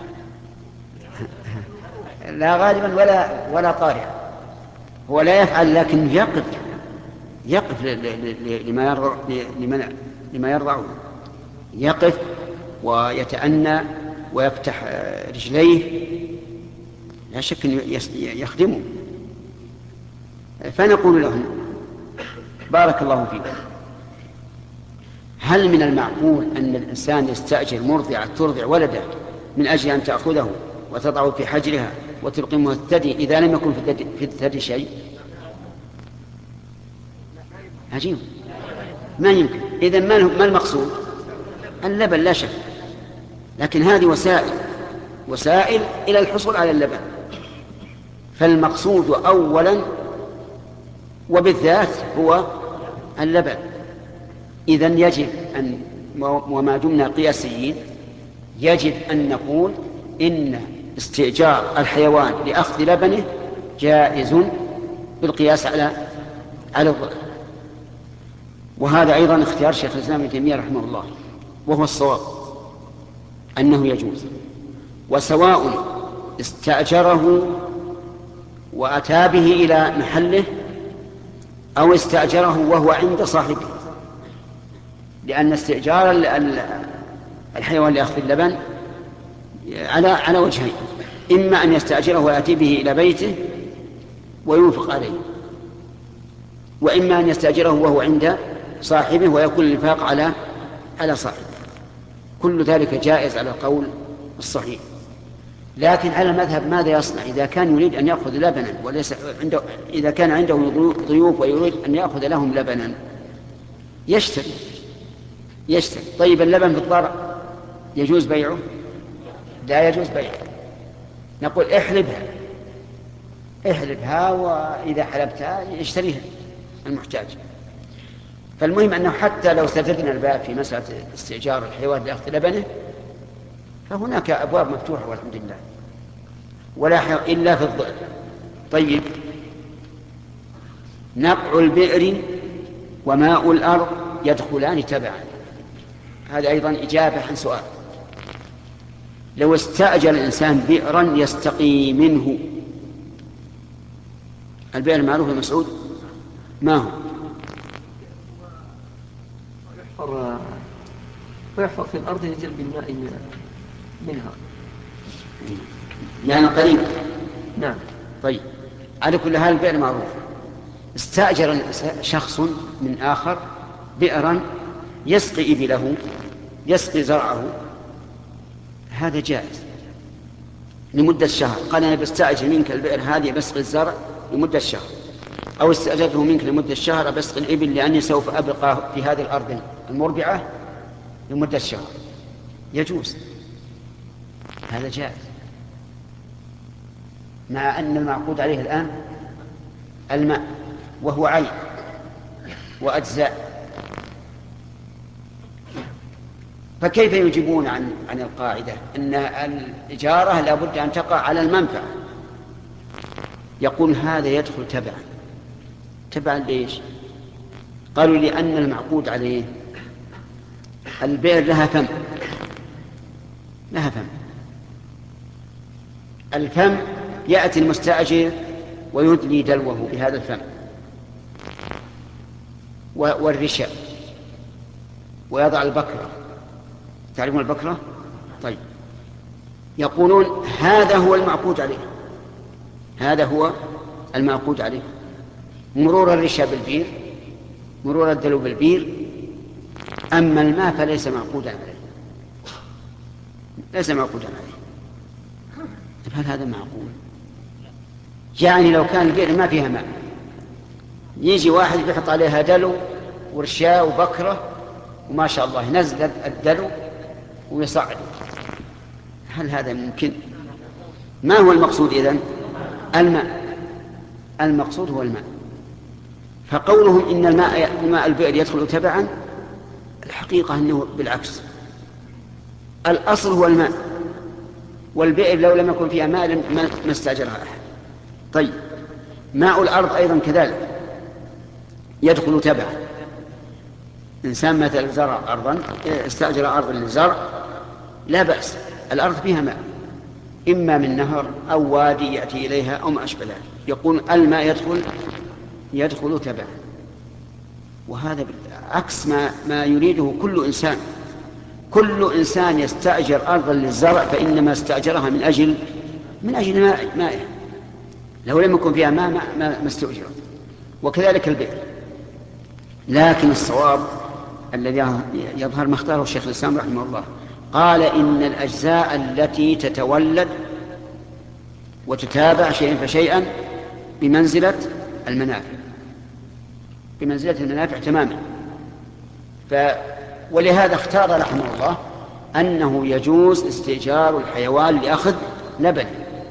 لا غالبا ولا ولا طارئا، هو لا يفعل، لكن يقف يقف لما يرضع لما يرضعه، يقف ويتأنى ويفتح رجليه، لا شك أن يخدمه. فنقول لهم: بارك الله فيكم، هل من المعقول أن الإنسان يستأجر مرضعة ترضع ولده من أجل أن تأخذه وتضعه في حجرها وتلقمه الثدي إذا لم يكن في الثدي شيء؟ عجيب، ما يمكن. إذن ما المقصود؟ اللبن لا شك، لكن هذه وسائل وسائل إلى الحصول على اللبن، فالمقصود أولا وبالذات هو اللبن. إذن يجب أن، وما دمنا قياسيين، يجب أن نقول إن استئجار الحيوان لأخذ لبنه جائز بالقياس على على الظاهر. وهذا أيضا اختيار شيخ الإسلام ابن تيمية رحمه الله، وهو الصواب أنه يجوز. وسواء استأجره وأتى به إلى محله أو استأجره وهو عند صاحبه، لأن استئجار الحيوان لأخذ اللبن على على وجهين: إما أن يستأجره ويأتي به إلى بيته وينفق عليه، وإما أن يستأجره وهو عند صاحبه ويكون الإنفاق على على صاحبه. كل ذلك جائز على القول الصحيح. لكن على المذهب ماذا يصنع إذا كان يريد أن يأخذ لبنا وليس عنده، إذا كان عنده ضيوف ويريد أن يأخذ لهم لبنا؟ يشتري يشتري طيب اللبن في الضرع يجوز بيعه؟ لا يجوز بيعه. نقول احلبها احلبها وإذا حلبتها يشتريها المحتاج. فالمهم أنه حتى لو سددنا الباب في مسألة استئجار الحيوان لأخذ لبنه فهناك أبواب مفتوحة والحمد لله، ولا إلا في الضئر. طيب، نقع البئر وماء الأرض يدخلان تبعا. هذا أيضا إجابة عن سؤال: لو استأجر الإنسان بئرا يستقي منه، البئر المعروف المسعود ما هو؟ ويحفر ويحفر في الأرض يجلب الماء منها يعني قريب. نعم. طيب، على كل حال البئر معروف. استأجر شخص من آخر بئرا يسقي إبله يسقي زرعه، هذا جائز لمدة شهر. قال أنا بستأجر منك البئر هذه بسقي الزرع لمدة شهر، أو استأجرته منك لمدة شهر بسقي الإبل لأني سوف أبقى في هذه الأرض المربعة لمدة شهر، يجوز، هذا جائز، مع أن المعقود عليه الآن الماء وهو عين وأجزاء. فكيف يجيبون عن عن القاعدة أن الإجارة لا بد أن تقع على المنفعة؟ يقول هذا يدخل تبعا. تبعا ليش؟ قالوا لأن المعقود عليه البئر لها فم لها فم الفم يأتي المستأجر ويدلي دلوه بهذا الفم والرشا ويضع البكرة. تعرفون البكرة؟ طيب، يقولون هذا هو المعقود عليه، هذا هو المعقود عليه، مرور الرشا بالبير، مرور الدلو بالبير. أما الماء فليس معقودا عليه، ليس معقودا عليه. هل هذا معقول؟ يعني لو كان البئر ما فيها ماء، يجي واحد يحط عليها دلو ورشاء وبكرة وما شاء الله ينزل الدلو ويصعد، هل هذا ممكن؟ ما هو المقصود إذن؟ الماء، المقصود هو الماء. فقولهم إن الماء الماء البئر يدخل تبعا، الحقيقة أنه بالعكس، الأصل هو الماء، والبئر لو لم يكن فيها ماء ما استأجرها أحد. طيب، ماء الأرض أيضا كذلك يدخل تبعا. إنسان مثل زرع أرضا، استأجر أرضا للزرع، لا بأس، الأرض فيها ماء، إما من نهر أو وادي يأتي إليها أو ما أشبه ذلك، يقول الماء يدخل يدخل تبعا. وهذا عكس ما ما يريده كل إنسان. كل إنسان يستأجر أرضا للزرع فإنما استأجرها من أجل من أجل ماء مائه، لو لم يكن فيها ماء ما استأجر. وكذلك البئر. لكن الصواب الذي يظهر ما اختاره الشيخ الإسلام رحمه الله، قال إن الأجزاء التي تتولد وتتابع شيئا فشيئا بمنزلة المنافع، بمنزلة المنافع تماما. ف ولهذا اختار رحمه الله أنه يجوز استئجار الحيوان لأخذ لبن،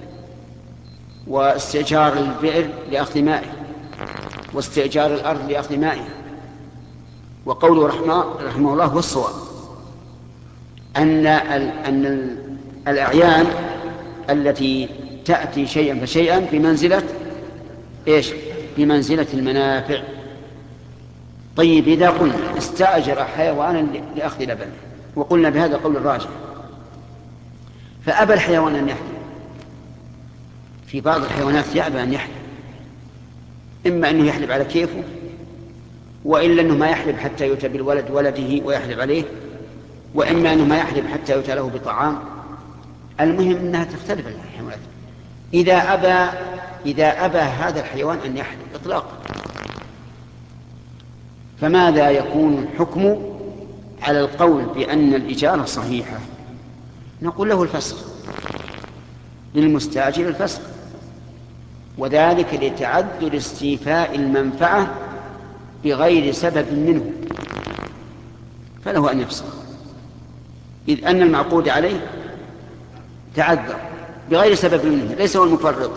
واستئجار البئر لأخذ مائه، واستئجار الأرض لأخذ مائه. وقوله رحمه, رحمه الله هو الصواب، أن, أن الأعيان التي تأتي شيئا فشيئا بمنزلة إيش؟ بمنزلة المنافع. طيب إذا قلنا استأجر حيوانا لأخذ لبن وقلنا بهذا قول الراجح، فأبى الحيوان أن يحلب، في بعض الحيوانات يأبى أن يحلب، إما أنه يحلب على كيفه، وإلا أنه ما يحلب حتى يؤتى بالولد ولده ويحلب عليه، وإما أنه ما يحلب حتى يؤتى له بطعام. المهم أنها تختلف الحيوانات. إذا أبى إذا أبى هذا الحيوان أن يحلب إطلاقا، فماذا يكون الحكم على القول بأن الإجارة صحيحة؟ نقول له الفسخ، للمستأجر الفسخ، وذلك لتعذر استيفاء المنفعة بغير سبب منه، فله أن يفسخ، إذ أن المعقود عليه تعذر بغير سبب منه، ليس هو المفرط.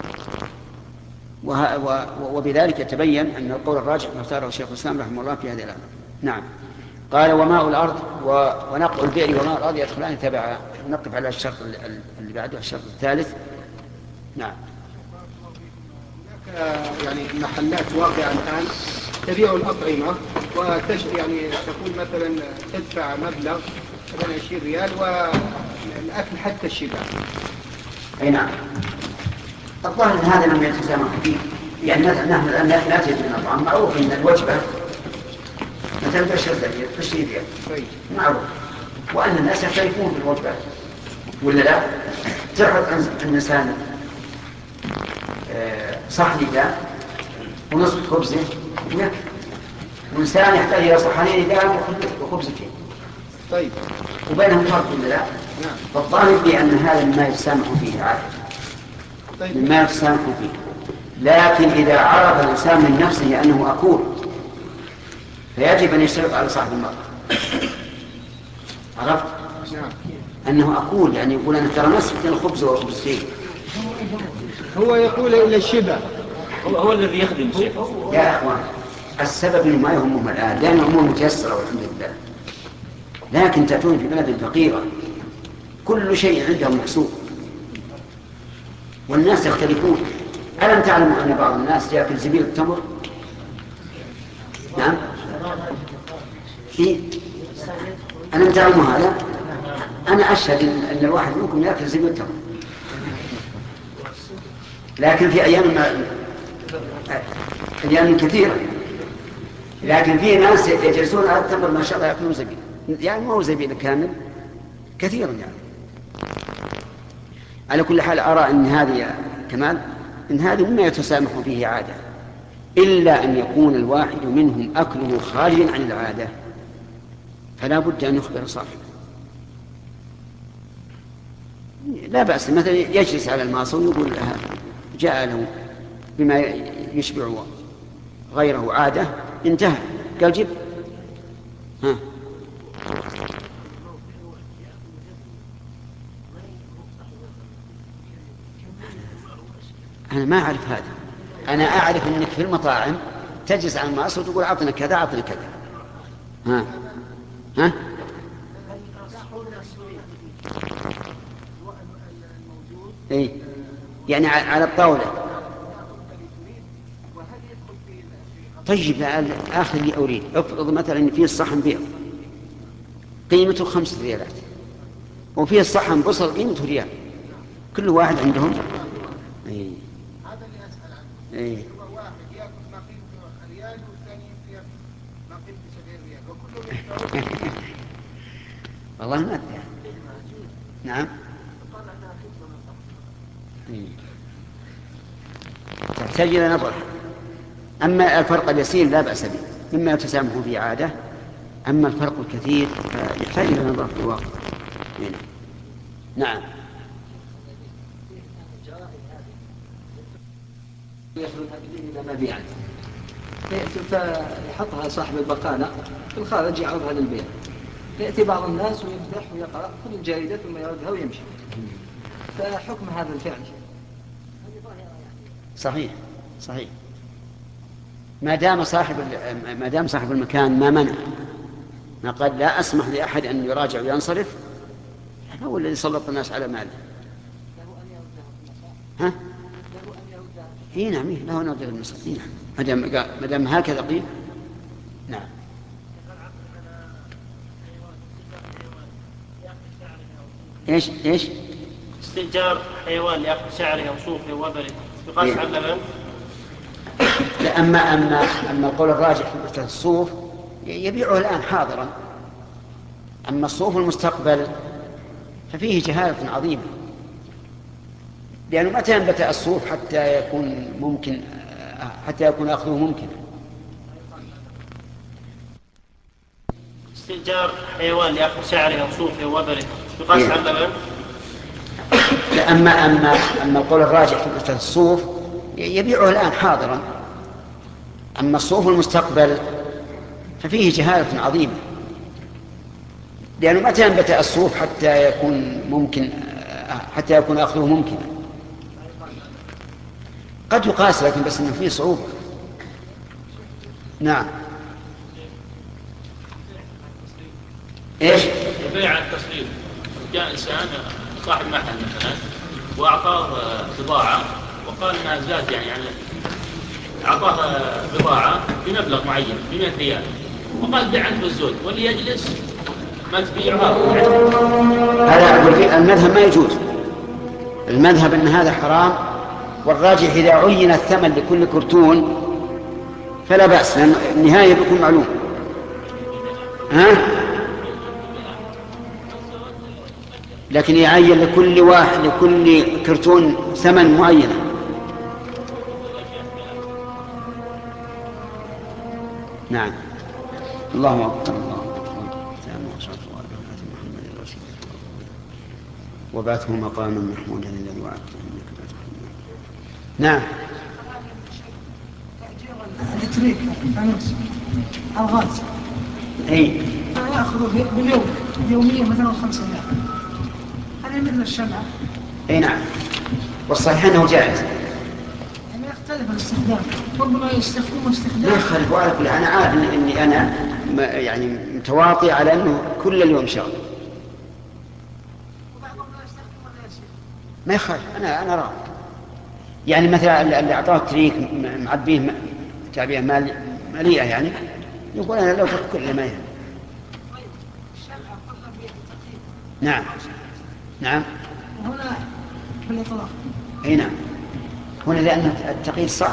وبذلك يتبين أن القول الراجح ما اختاره الشيخ الإسلام رحمه الله في هذه الآية. نعم. قال وماء الأرض ونقع البئر وماء الأرض يدخلان تبعا. نقف على الشرط اللي بعده، الشرط الثالث. نعم. يعني محلات واقعة الآن تبيع الأطعمة وتش يعني تقول مثلا تدفع مبلغ مثلا عشرين ريال والأكل حتى الشبع. أي نعم. الظاهر أن هذا لم يتسامح فيه، يعني نحن الآن لا تجد من الطعام، معروف أن الوجبة مثلا بعشرة ريال عشرين ريال معروف، وأن الناس يختلفون في الوجبات ولا لا؟ تحط عند الإنسان صحن دام ونصف خبزه ويكفي، والإنسان يحتاج إلى صحنين دام وخبزتين. طيب وبينهم فرق ولا لا؟ نعم. فالظاهر بأن هذا مما يتسامح فيه عادة، طيب. مما يتسامح فيه، لكن إذا عرف الإنسان من نفسه أنه أكول فيجب أن يشترط على صاحب المرأة. عرفت؟ نعم. أنه أكول، يعني يقول أنا ترى نصف الخبز وخبزتين. هو يقول إلا الشبع، هو, هو الذي يخدم شيء. يا أخوان السبب إنه ما يهمهم الآن، لأن الأمور متيسرة والحمد لله، لكن تأتون في بلد فقيرة كل شيء عندهم محسوب والناس يختلفون. ألم تعلموا أن بعض الناس يأكل زبيب التمر؟ نعم. في ألم تعلموا هذا؟ أنا أشهد أن الواحد منكم يأكل زبيب التمر، لكن في أيام ما أيام كثيرة، لكن في ناس يجلسون على التمر ما شاء الله يأكلون زبيب، يعني ما هو زبيب كامل، كثيرا يعني. على كل حال أرى أن هذه كمال إن هذه مما يتسامح فيه عادة، إلا أن يكون الواحد منهم أكله خارجا عن العادة، فلا بد أن يخبر صاحبه. لا بأس مثلا يجلس على الماصة ويقول لها جاء له بما يشبع غيره عادة، انتهى، قال جب. ها أنا ما أعرف هذا، أنا أعرف أنك في المطاعم تجلس على الماصة وتقول عطنا كذا عطنا كذا. ها ها إيه يعني على الطاولة. طيب آخر اللي أريد، افرض مثلا في الصحن بيض قيمته خمسة ريالات وفي الصحن بصل قيمته ريال، كل واحد عندهم إيه. هذا اللي أسأل عنه. إيه. هو واحد يأكل ما قيمته ريال والثاني يأكل ما قيمته سبعين ريال وكلهم والله ما أدري. نعم. تحتاج إلى نظر. أما الفرق اليسير لا بأس به مما يتسامح فيه عادة، أما الفرق الكثير يحتاج إلى نظر في الواقع. نعم. فيحطها صاحب البقالة في الخارج يعرضها للبيع، يأتي بعض الناس ويفتح ويقرأ كل الجريدة ثم يردها ويمشي. فحكم هذا الفعل صحيح صحيح. ما دام صاحب ما دام صاحب المكان ما منع، ما قال لا أسمح لأحد أن يراجع وينصرف، هو الذي سلط الناس على ماله. ها؟ اي نعم له نرجع المسألة. ما دام ما دام هكذا قيل. نعم. ايش ايش؟ استئجار حيوان لأخذ شعره أو صوفه وبره يقاس على اللبن؟ لا، أما أما أما القول الراجح في مسألة الصوف يبيعه الآن حاضرا. أما الصوف المستقبل ففيه جهالة عظيمة، لأنه متى ينبت الصوف حتى يكون ممكن حتى يكون أخذه ممكن. استئجار حيوان لأخذ شعره أو صوفه وبره يقاس على اللبن؟ لا، أما أما أما القول الراجح في مسألة الصوف يبيعه الآن حاضرا. أما الصوف المستقبل ففيه جهالة عظيمة، لأنه متى ينبت الصوف حتى يكون ممكن حتى يكون أخذه ممكن. قد يقاس لكن بس إنه فيه صعوبة. نعم. إيش؟ بيع التصريف. جاء إنسان صاحب محل مثلا وأعطاه بضاعة وقال إنها زاد يعني يعني أعطاه بضاعة بمبلغ معين بمئة ريال وقال بيع عنده الزود واللي يجلس ما تبيعها. هذا المذهب ما يجوز. المذهب أن هذا حرام، والراجح إذا عين الثمن لكل كرتون فلا بأس، لأن النهاية بيكون معلوم. ها؟ لكن يعين لكل واحد لكل كرتون ثمن معين. نعم. الله أكبر الله وبعثه مقاما محمودا الذي وعدته انك لا تخلف. نعم. التريك فانوس الغاز اي ياخذ باليوم يوميا مثلا خمسة ريال، هذا مثل الشمعة. اي نعم، والصحيح انه جائز. يعني يختلف الاستخدام، ربما يستخدمه استخدام لا يختلف. وعلى كل انا عارف اني انا يعني متواطئ على انه كل اليوم شغل. ما يخالف. انا انا راضي. يعني مثلا اللي اعطاه تريك معبيه تعبئه مال مليئه يعني يقول انا لو ترك كل ما يهم. نعم نعم. هنا بالاطلاق. اي نعم. هنا لان التقييد صعب،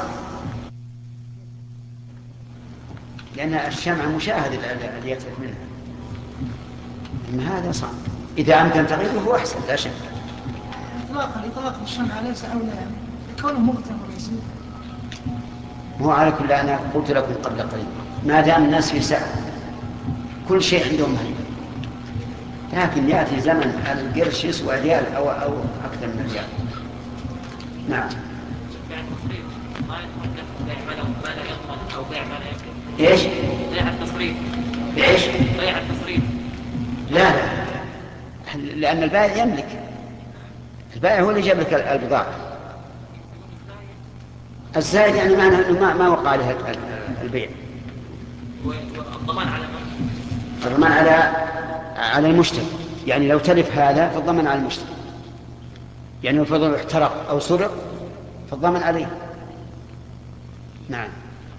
لان الشمع مشاهد الذي يتلف منها. اما هذا صعب. اذا امكن تقييده هو احسن لا شك. اطلاقا اطلاق الشمع ليس اولى يعني كونه مغتنم يصير. هو على كل انا قلت لكم قبل قليل ما دام الناس في سعه كل شيء عندهم هيبه، لكن ياتي زمن القرش يسوى ريال او او اكثر من ريال. نعم. ايش؟ بيع التصريف. ايش؟ بيع التصريف. لا لا، لان البائع يملك. البائع هو اللي جاب لك البضاعة. الزائد يعني معنى أنه ما, ما وقع عليها البيع. والضمان على من؟ الضمان على على المشتري. يعني لو تلف هذا فالضمان على المشتري. يعني لو فرض احترق أو سرق فالضمان عليه. نعم.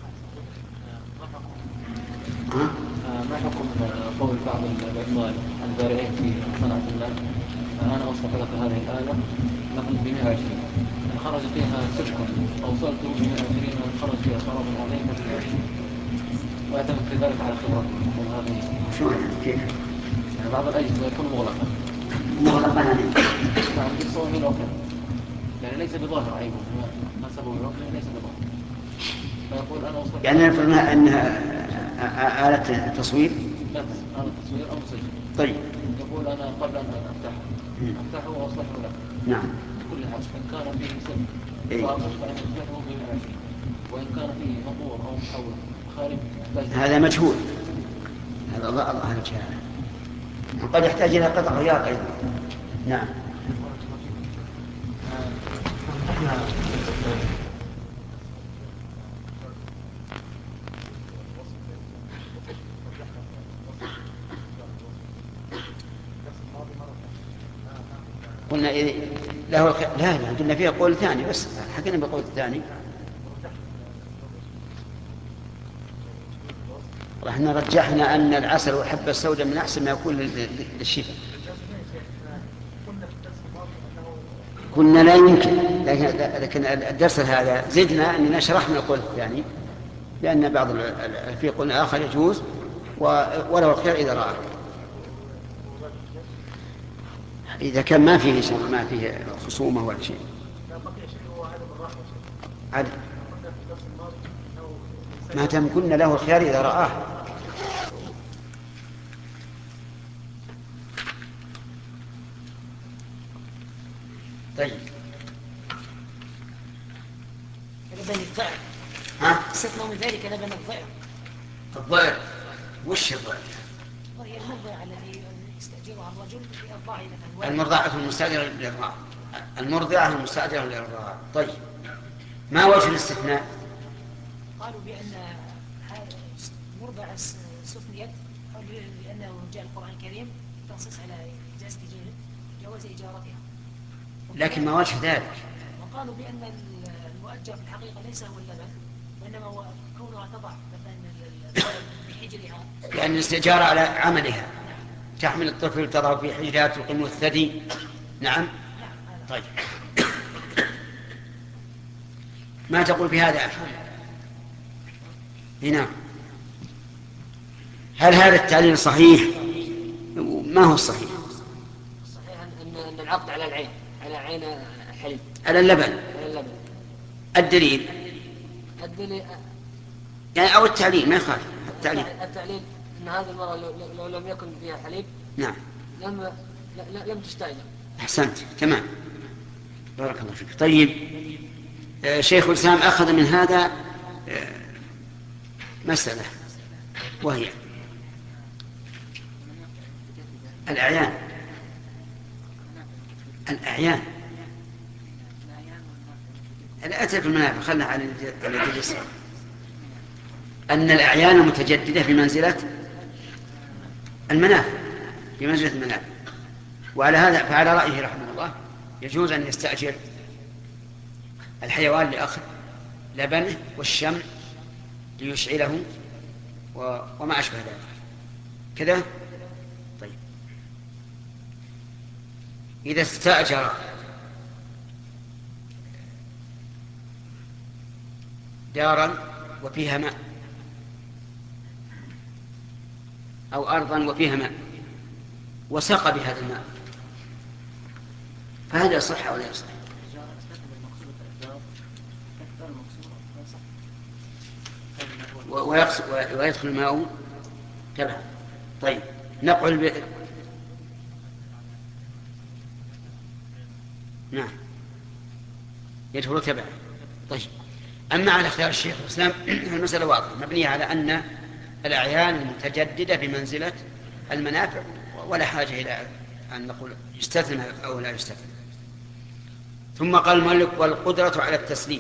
ما حكم قول بعض العمال البارعين في صنعة الله أنا أصلح لك هذه الآلة نقل ب مئة وعشرين إن خرج فيها سلك أوصلت ب مئة وعشرين وإن خرج فيها صراب عليه ب مئة وعشرين ويعتمد في ذلك على خبرة هذه. شو كيف؟ يعني بعض الأجهزة يكون مغلقا. مغلقا يعني؟ نعم بالصوم الوكل يعني ليس بظاهر عيبه ما سبب الوكل ليس بظاهر. فيقول أنا أصلح يعني نفرض أنها آلة تصوير؟ لا آلة تصوير أو مسجل. طيب. يقول أنا قبل أن أفتحه أفتحه وأصلحه لك. نعم. كل حاجة إن كان فيه سلك فأصلح أن أفتحه ب مئة وعشرين وإن كان فيه مطور أو محول خارج هذا مجهول. هذا الله الله هذا جهاله. قد يحتاج إلى قطع غيار أيضا. نعم. قلنا إيه له الخيار. لا لا قلنا فيها قول ثاني بس حكينا بالقول الثاني. احنا رجحنا أن العسل والحبة السوداء من أحسن ما يكون للشفاء. قلنا لا يمكن، لكن الدرس هذا زدنا أننا شرحنا القول الثاني لأن بعض في قول آخر يجوز ولو الخير إذا رأى، إذا كان ما فيه شيء ما فيه خصومة ولا شيء. عدل ما دام قلنا له الخيار إذا رآه. طيب لبن الضئر. ها؟ استثنوا من ذلك لبن الضئر. الضئر وش الضئر؟ وهي المرضعة الذي يستأجرها الرجل لإرضاع لبن. المرضعة المستأجرة للإرضاع. المرضعة المستأجرة للإرضاع. طيب ما وجه الاستثناء؟ قالوا بأن مرضعة استثنيت لأنه جاء القرآن الكريم تنصص على إجازة جواز إجارتها. لكن ما وجه ذلك؟ وقالوا بأن المؤجر في الحقيقة ليس هو اللبن وإنما هو كونها تضع مثلا في حجرها، لأن الاستئجار على عملها تحمل الطفل تضع في حجرها تقيم الثدي. نعم. طيب ما تقول في هذا أحد؟ نعم. هل هذا التعليل صحيح؟ ما هو الصحيح؟ الصحيح أن العقد على العين على عين حليب على اللبن. على اللبن. الدليل الدليل يعني أو التعليل ما يخالف التعليل. التعليل أن هذه المرأة لو, لو لم يكن فيها حليب نعم لم لم تستأجر. أحسنت تمام بارك الله فيك. طيب آه شيخ الإسلام أخذ من هذا آه مسألة وهي الأعيان. الأعيان الأتى في المنافع خلنا على الجلسة أن الأعيان المتجددة بمنزلة المنافع بمنزلة المنافع. وعلى هذا فعلى رأيه رحمه الله يجوز أن يستأجر الحيوان لأخذ لبنه والشمع ليشعله وما أشبه ذلك كذا. طيب إذا استأجر دارا وفيها ماء أو أرضا وفيها ماء وسقى بهذا الماء فهذا يصح أو لا يصح؟ ويدخل الماء تبعا. طيب نقل ب... نعم يدخل تبعا. طيب أما على اختيار الشيخ الإسلام المسألة واضحة مبنية على أن الأعيان المتجددة بمنزلة المنافع ولا حاجة إلى أن نقول يستثنى أو لا يستثنى. ثم قال المؤلف والقدرة على التسليم.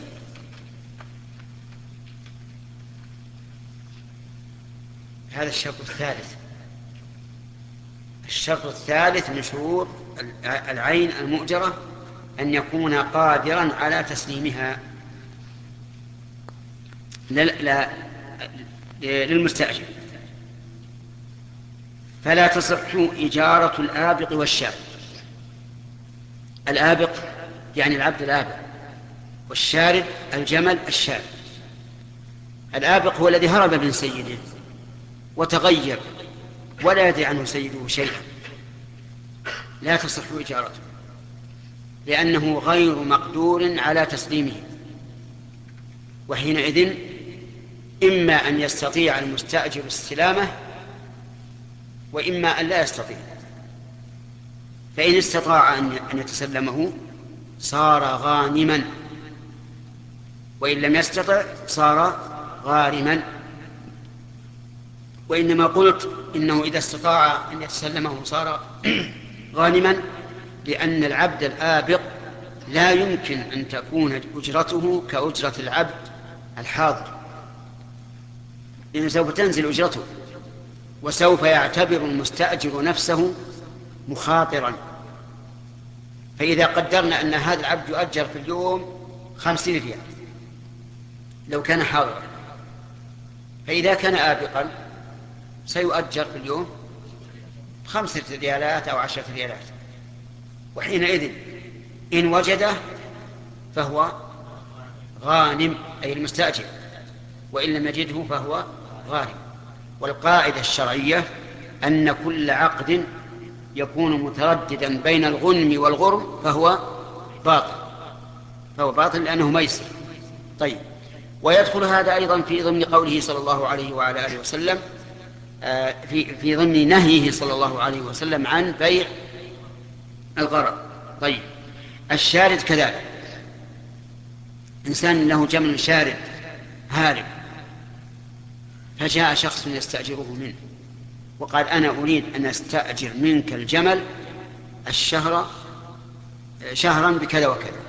هذا الشرط الثالث. الشرط الثالث من شروط العين المؤجرة أن يكون قادرا على تسليمها لا لا للمستأجر. فلا تصح إجارة الآبق والشاب. الآبق يعني العبد الآبق والشارد الجمل الشارد. الآبق هو الذي هرب من سيده وتغير ولا يدري عنه سيده شيئا لا تصح إجارته لأنه غير مقدور على تسليمه. وحينئذ إما أن يستطيع المستأجر استلامه وإما أن لا يستطيع. فإن استطاع أن يتسلمه صار غانما وإن لم يستطع صار غارما. وإنما قلت إنه إذا استطاع أن يتسلمه صار غانما لأن العبد الآبق لا يمكن أن تكون أجرته كأجرة العبد الحاضر لأنه سوف تنزل أجرته وسوف يعتبر المستأجر نفسه مخاطرا فإذا قدرنا أن هذا العبد يؤجر في اليوم خمسين ريال لو كان حاضرا، فإذا كان آبقا سيؤجر في اليوم خمسة ريالات أو عشرة ريالات، وحينئذ إن وجده فهو غانم أي المستأجر، وإن لم يجده فهو غارم. والقاعدة الشرعية أن كل عقد يكون مترددا بين الغنم والغرم فهو باطل، فهو باطل لأنه ميسر. طيب، ويدخل هذا أيضا في ضمن قوله صلى الله عليه وعلى آله وسلم في في ضمن نهيه صلى الله عليه وسلم عن بيع الغرر. طيب، الشارد كذلك، إنسان له جمل شارد هارب، فجاء شخص يستأجره منه وقال أنا أريد أن أستأجر منك الجمل الشهر شهرا بكذا وكذا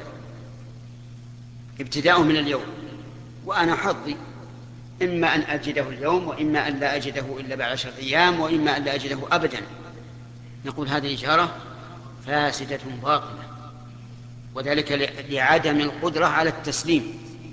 ابتداء من اليوم، وأنا حظي إما أن أجده اليوم وإما أن لا أجده إلا بعد عشرة أيام وإما أن لا أجده أبدا. نقول هذه الإجارة فاسدة باطلة، وذلك لعدم القدرة على التسليم،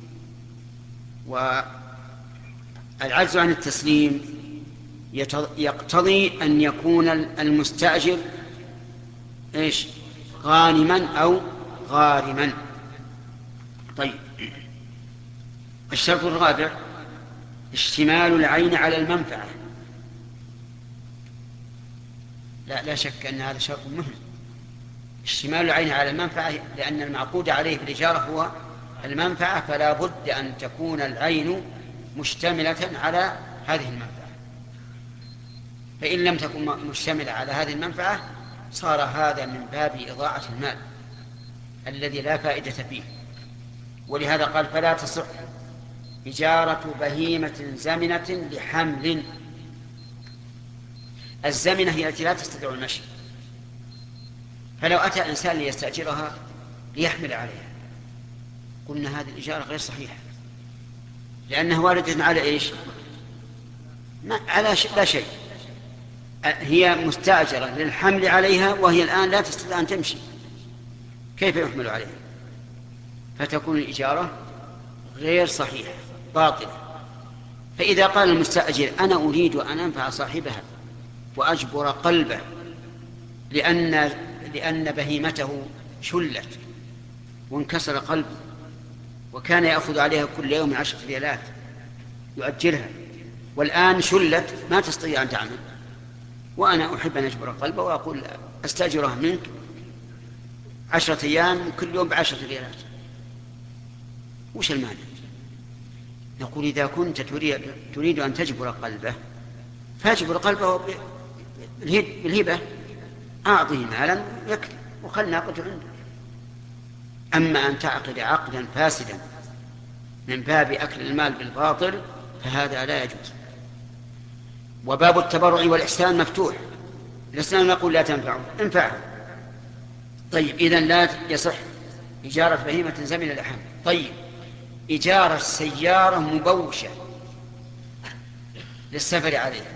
والعجز عن التسليم يقتضي أن يكون المستأجر إيش؟ غانما أو غارما. طيب، الشرط الرابع اشتمال العين على المنفعة. لا لا شك أن هذا شرط مهم، اشتمال العين على المنفعة، لأن المعقود عليه في الإجارة هو المنفعة، فلا بد أن تكون العين مشتملة على هذه المنفعة. فإن لم تكن مشتملة على هذه المنفعة صار هذا من باب إضاعة المال الذي لا فائدة فيه. ولهذا قال فلا تصح إجارة بهيمة زمنة لحمل. الزمنة هي التي لا تستطيع المشي، فلو أتى إنسان ليستأجرها ليحمل عليها قلنا هذه الإجارة غير صحيحة، لأنها واردة على إيش؟ على لا شيء، هي مستأجرة للحمل عليها وهي الآن لا تستطيع أن تمشي، كيف يحمل عليها؟ فتكون الإجارة غير صحيحة باطلة. فإذا قال المستأجر أنا أريد أن أنفع صاحبها وأجبر قلبه لأن, لأن بهيمته شلت وانكسر قلبه وكان يأخذ عليها كل يوم عشرة ريالات يؤجرها، والآن شلت ما تستطيع أن تعمل، وأنا أحب أن أجبر قلبه وأقول أستأجرها منك عشرة أيام كل يوم بعشرة ريالات، وش المانع؟ نقول إذا كنت تريد, تريد أن تجبر قلبه فاجبر قلبه بالهبة، أعطه مالا يكفي وخل ناقته عنده. أما أن تعقد عقدا فاسدا من باب أكل المال بالباطل فهذا لا يجوز. وباب التبرع والإحسان مفتوح، الإسلام نقول لا تنفعه انفعه. طيب، إذن لا يصح إجارة بهيمة زمن الأحم. طيب، إجارة سيارة مبوشة للسفر عليها.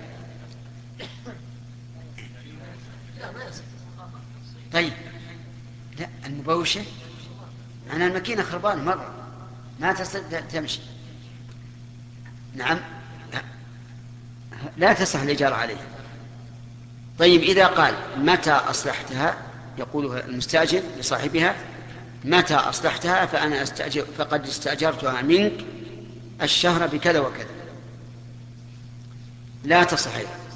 طيب، لا المبوشة أنا الماكينة خربانة مرة ما تستطيع تمشي، نعم لا, لا تصح الإجارة عليها. طيب، إذا قال متى أصلحتها، يقول المستأجر لصاحبها متى أصلحتها فأنا أستأجر فقد استأجرتها منك الشهر بكذا وكذا، لا تصح.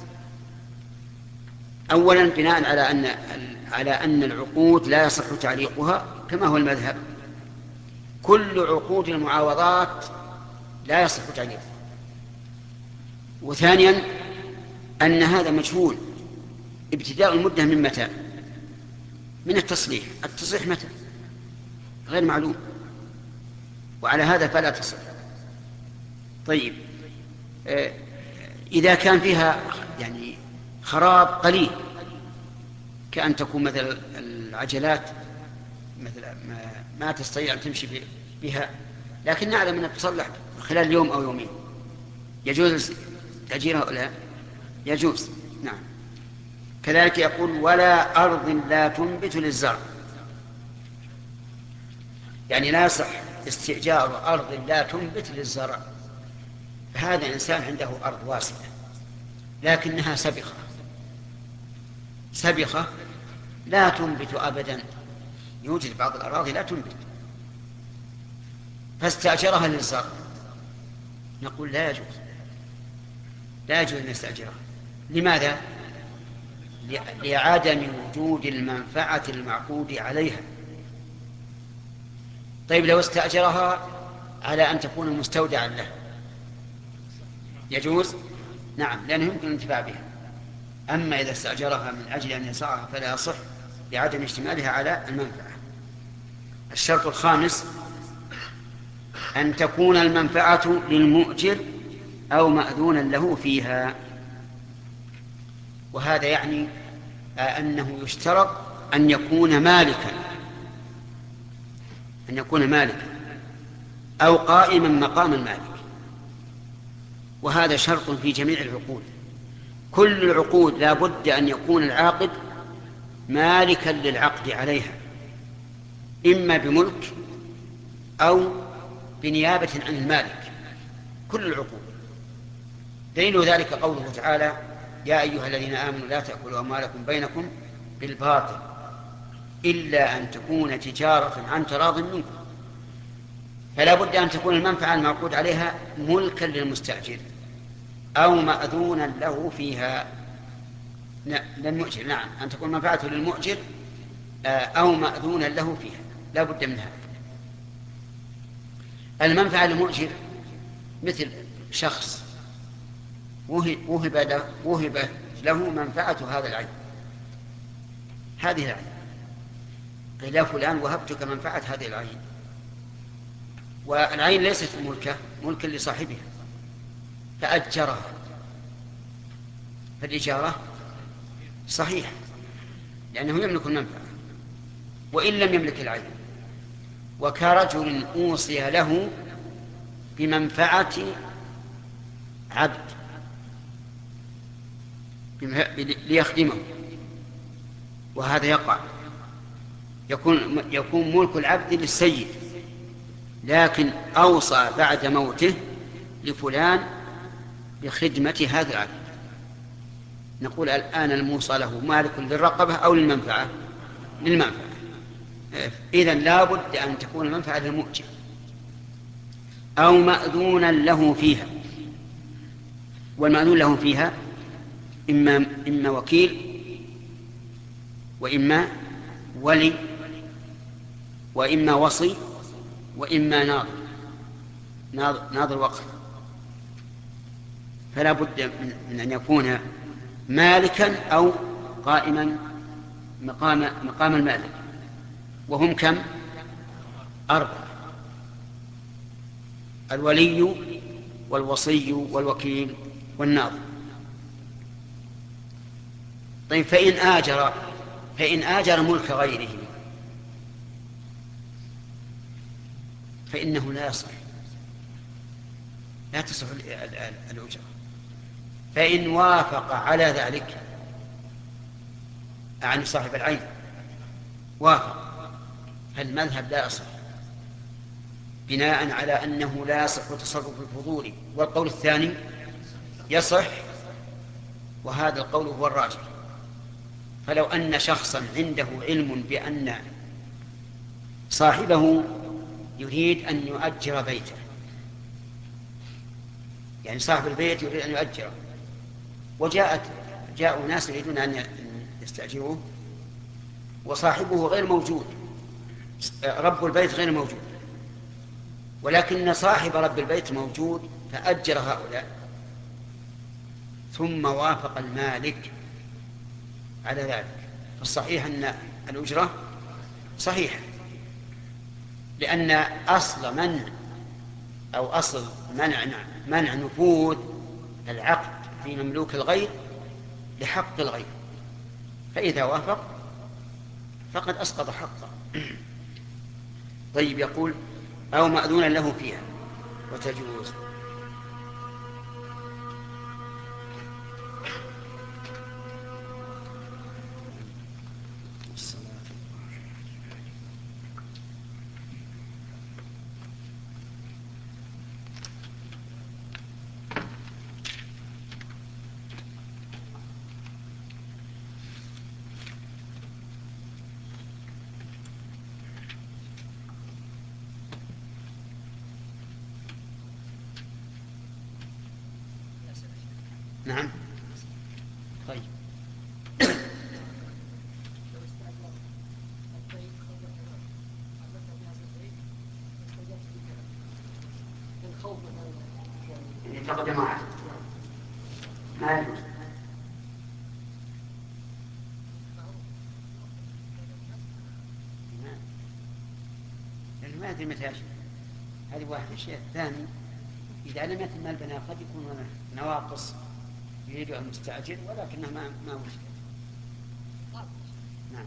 أولا بناء على أن على أن العقود لا يصح تعليقها كما هو المذهب، كل عقود المعاوضات لا يصح تعليقها. وثانيا أن هذا مجهول، ابتداء المدة من متى؟ من التصليح، التصليح متى؟ غير معلوم، وعلى هذا فلا تصح. طيب، إذا كان فيها يعني خراب قليل كأن تكون مثل العجلات مثل ما, ما تستطيع أن تمشي بها، لكن نعلم أنها تصلح خلال يوم أو يومين، يجوز تأجيرها أو لا؟ يجوز، نعم. كذلك يقول ولا أرض لا تنبت للزرع. يعني لا يصح استئجار أرض لا تنبت للزرع. هذا إنسان عنده أرض واسعة لكنها سبخة سبخة لا تنبت أبدا، يوجد بعض الأراضي لا تنبت، فاستأجرها للزرع، نقول لا يجوز، لا يجوز أن يستأجرها. لماذا؟ لعدم وجود المنفعة المعقود عليها. طيب لو استأجرها على أن تكون مستودعا له يجوز؟ نعم، لأنه يمكن الانتفاع بها. أما إذا استأجرها من أجل أن يزرعها فلا يصح لعدم اشتمالها على المنفعة. الشرط الخامس أن تكون المنفعة للمؤجر أو مأذونا له فيها، وهذا يعني أنه يشترط أن يكون مالكا أن يكون مالكا أو قائما مقام المالك، وهذا شرط في جميع العقود. كل العقود لا بد أن يكون العاقد مالكا للعقد عليها، إما بملك أو بنيابة عن المالك، كل العقود. دليل ذلك قوله تعالى: يا أيها الذين آمنوا لا تأكلوا أموالكم بينكم بالباطل إلا أن تكون تجارة عن تراض منكم. فلا بد أن تكون المنفعة المعقود عليها ملكا للمستأجر أو مأذونا له فيها للمؤجر. نعم، أن تكون منفعته للمؤجر أو مأذونا له فيها، لا بد من هذا. المنفعة للمؤجر مثل شخص وهب له, وهب له منفعة هذا العين، هذه العين، قيل يا فلان وهبتك منفعة هذه العين، والعين ليست ملكة، ملكا لصاحبها، فأجرها، فالإجارة صحيح لأنه يملك المنفعة وإن لم يملك العين. وكرجل أوصي له بمنفعة عبد ليخدمه، وهذا يقع، يكون يكون ملك العبد للسيد، لكن أوصى بعد موته لفلان بخدمة هذا العبد، نقول الآن الموصى له مالك للرقبة أو للمنفعة؟ للمنفعة. إذن لا بد أن تكون المنفعة للمؤجر أو مأذونا له فيها، والمأذون له فيها إما, إما وكيل وإما ولي وإما وصي وإما ناظر ناظر, ناظر وقف. فلا بد من أن يكون مالكا أو قائما مقام, مقام المالك، وهم كم؟ أربعة: الولي والوصي والوكيل والناظر. طيب فإن آجر فإن آجر ملك غيره فإنه لا يصح، لا تصح الأجرة. فإن وافق على ذلك، عن صاحب العين وافق، فالمذهب لا يصح بناء على أنه لا يصح تصرف الفضول، والقول الثاني يصح، وهذا القول هو الراجح. فلو أن شخصا عنده علم بأن صاحبه يريد أن يؤجر بيته، يعني صاحب البيت يريد أن يؤجره، وجاءت جاءوا ناس يريدون أن يستأجروه وصاحبه غير موجود، رب البيت غير موجود، ولكن صاحب رب البيت موجود فأجر هؤلاء، ثم وافق المالك على ذلك، فالصحيح أن الأجرة صحيحة، لأن أصل منع أو أصل منع منع نفوذ العقد في مملوك الغير لحق الغير، فإذا وافق فقد أسقط حقه. طيب، يقول أو مأذونا له فيها وتجوز. نعم. طيب. يتقدم معه ما يجوز. لأنه ما أدري متى يجب. هذه واحدة. الشيء الثاني إذا لم يتم البناء قد يكون هناك نواقص يريدها المستأجر ولكنها ما ما وجدت. نعم.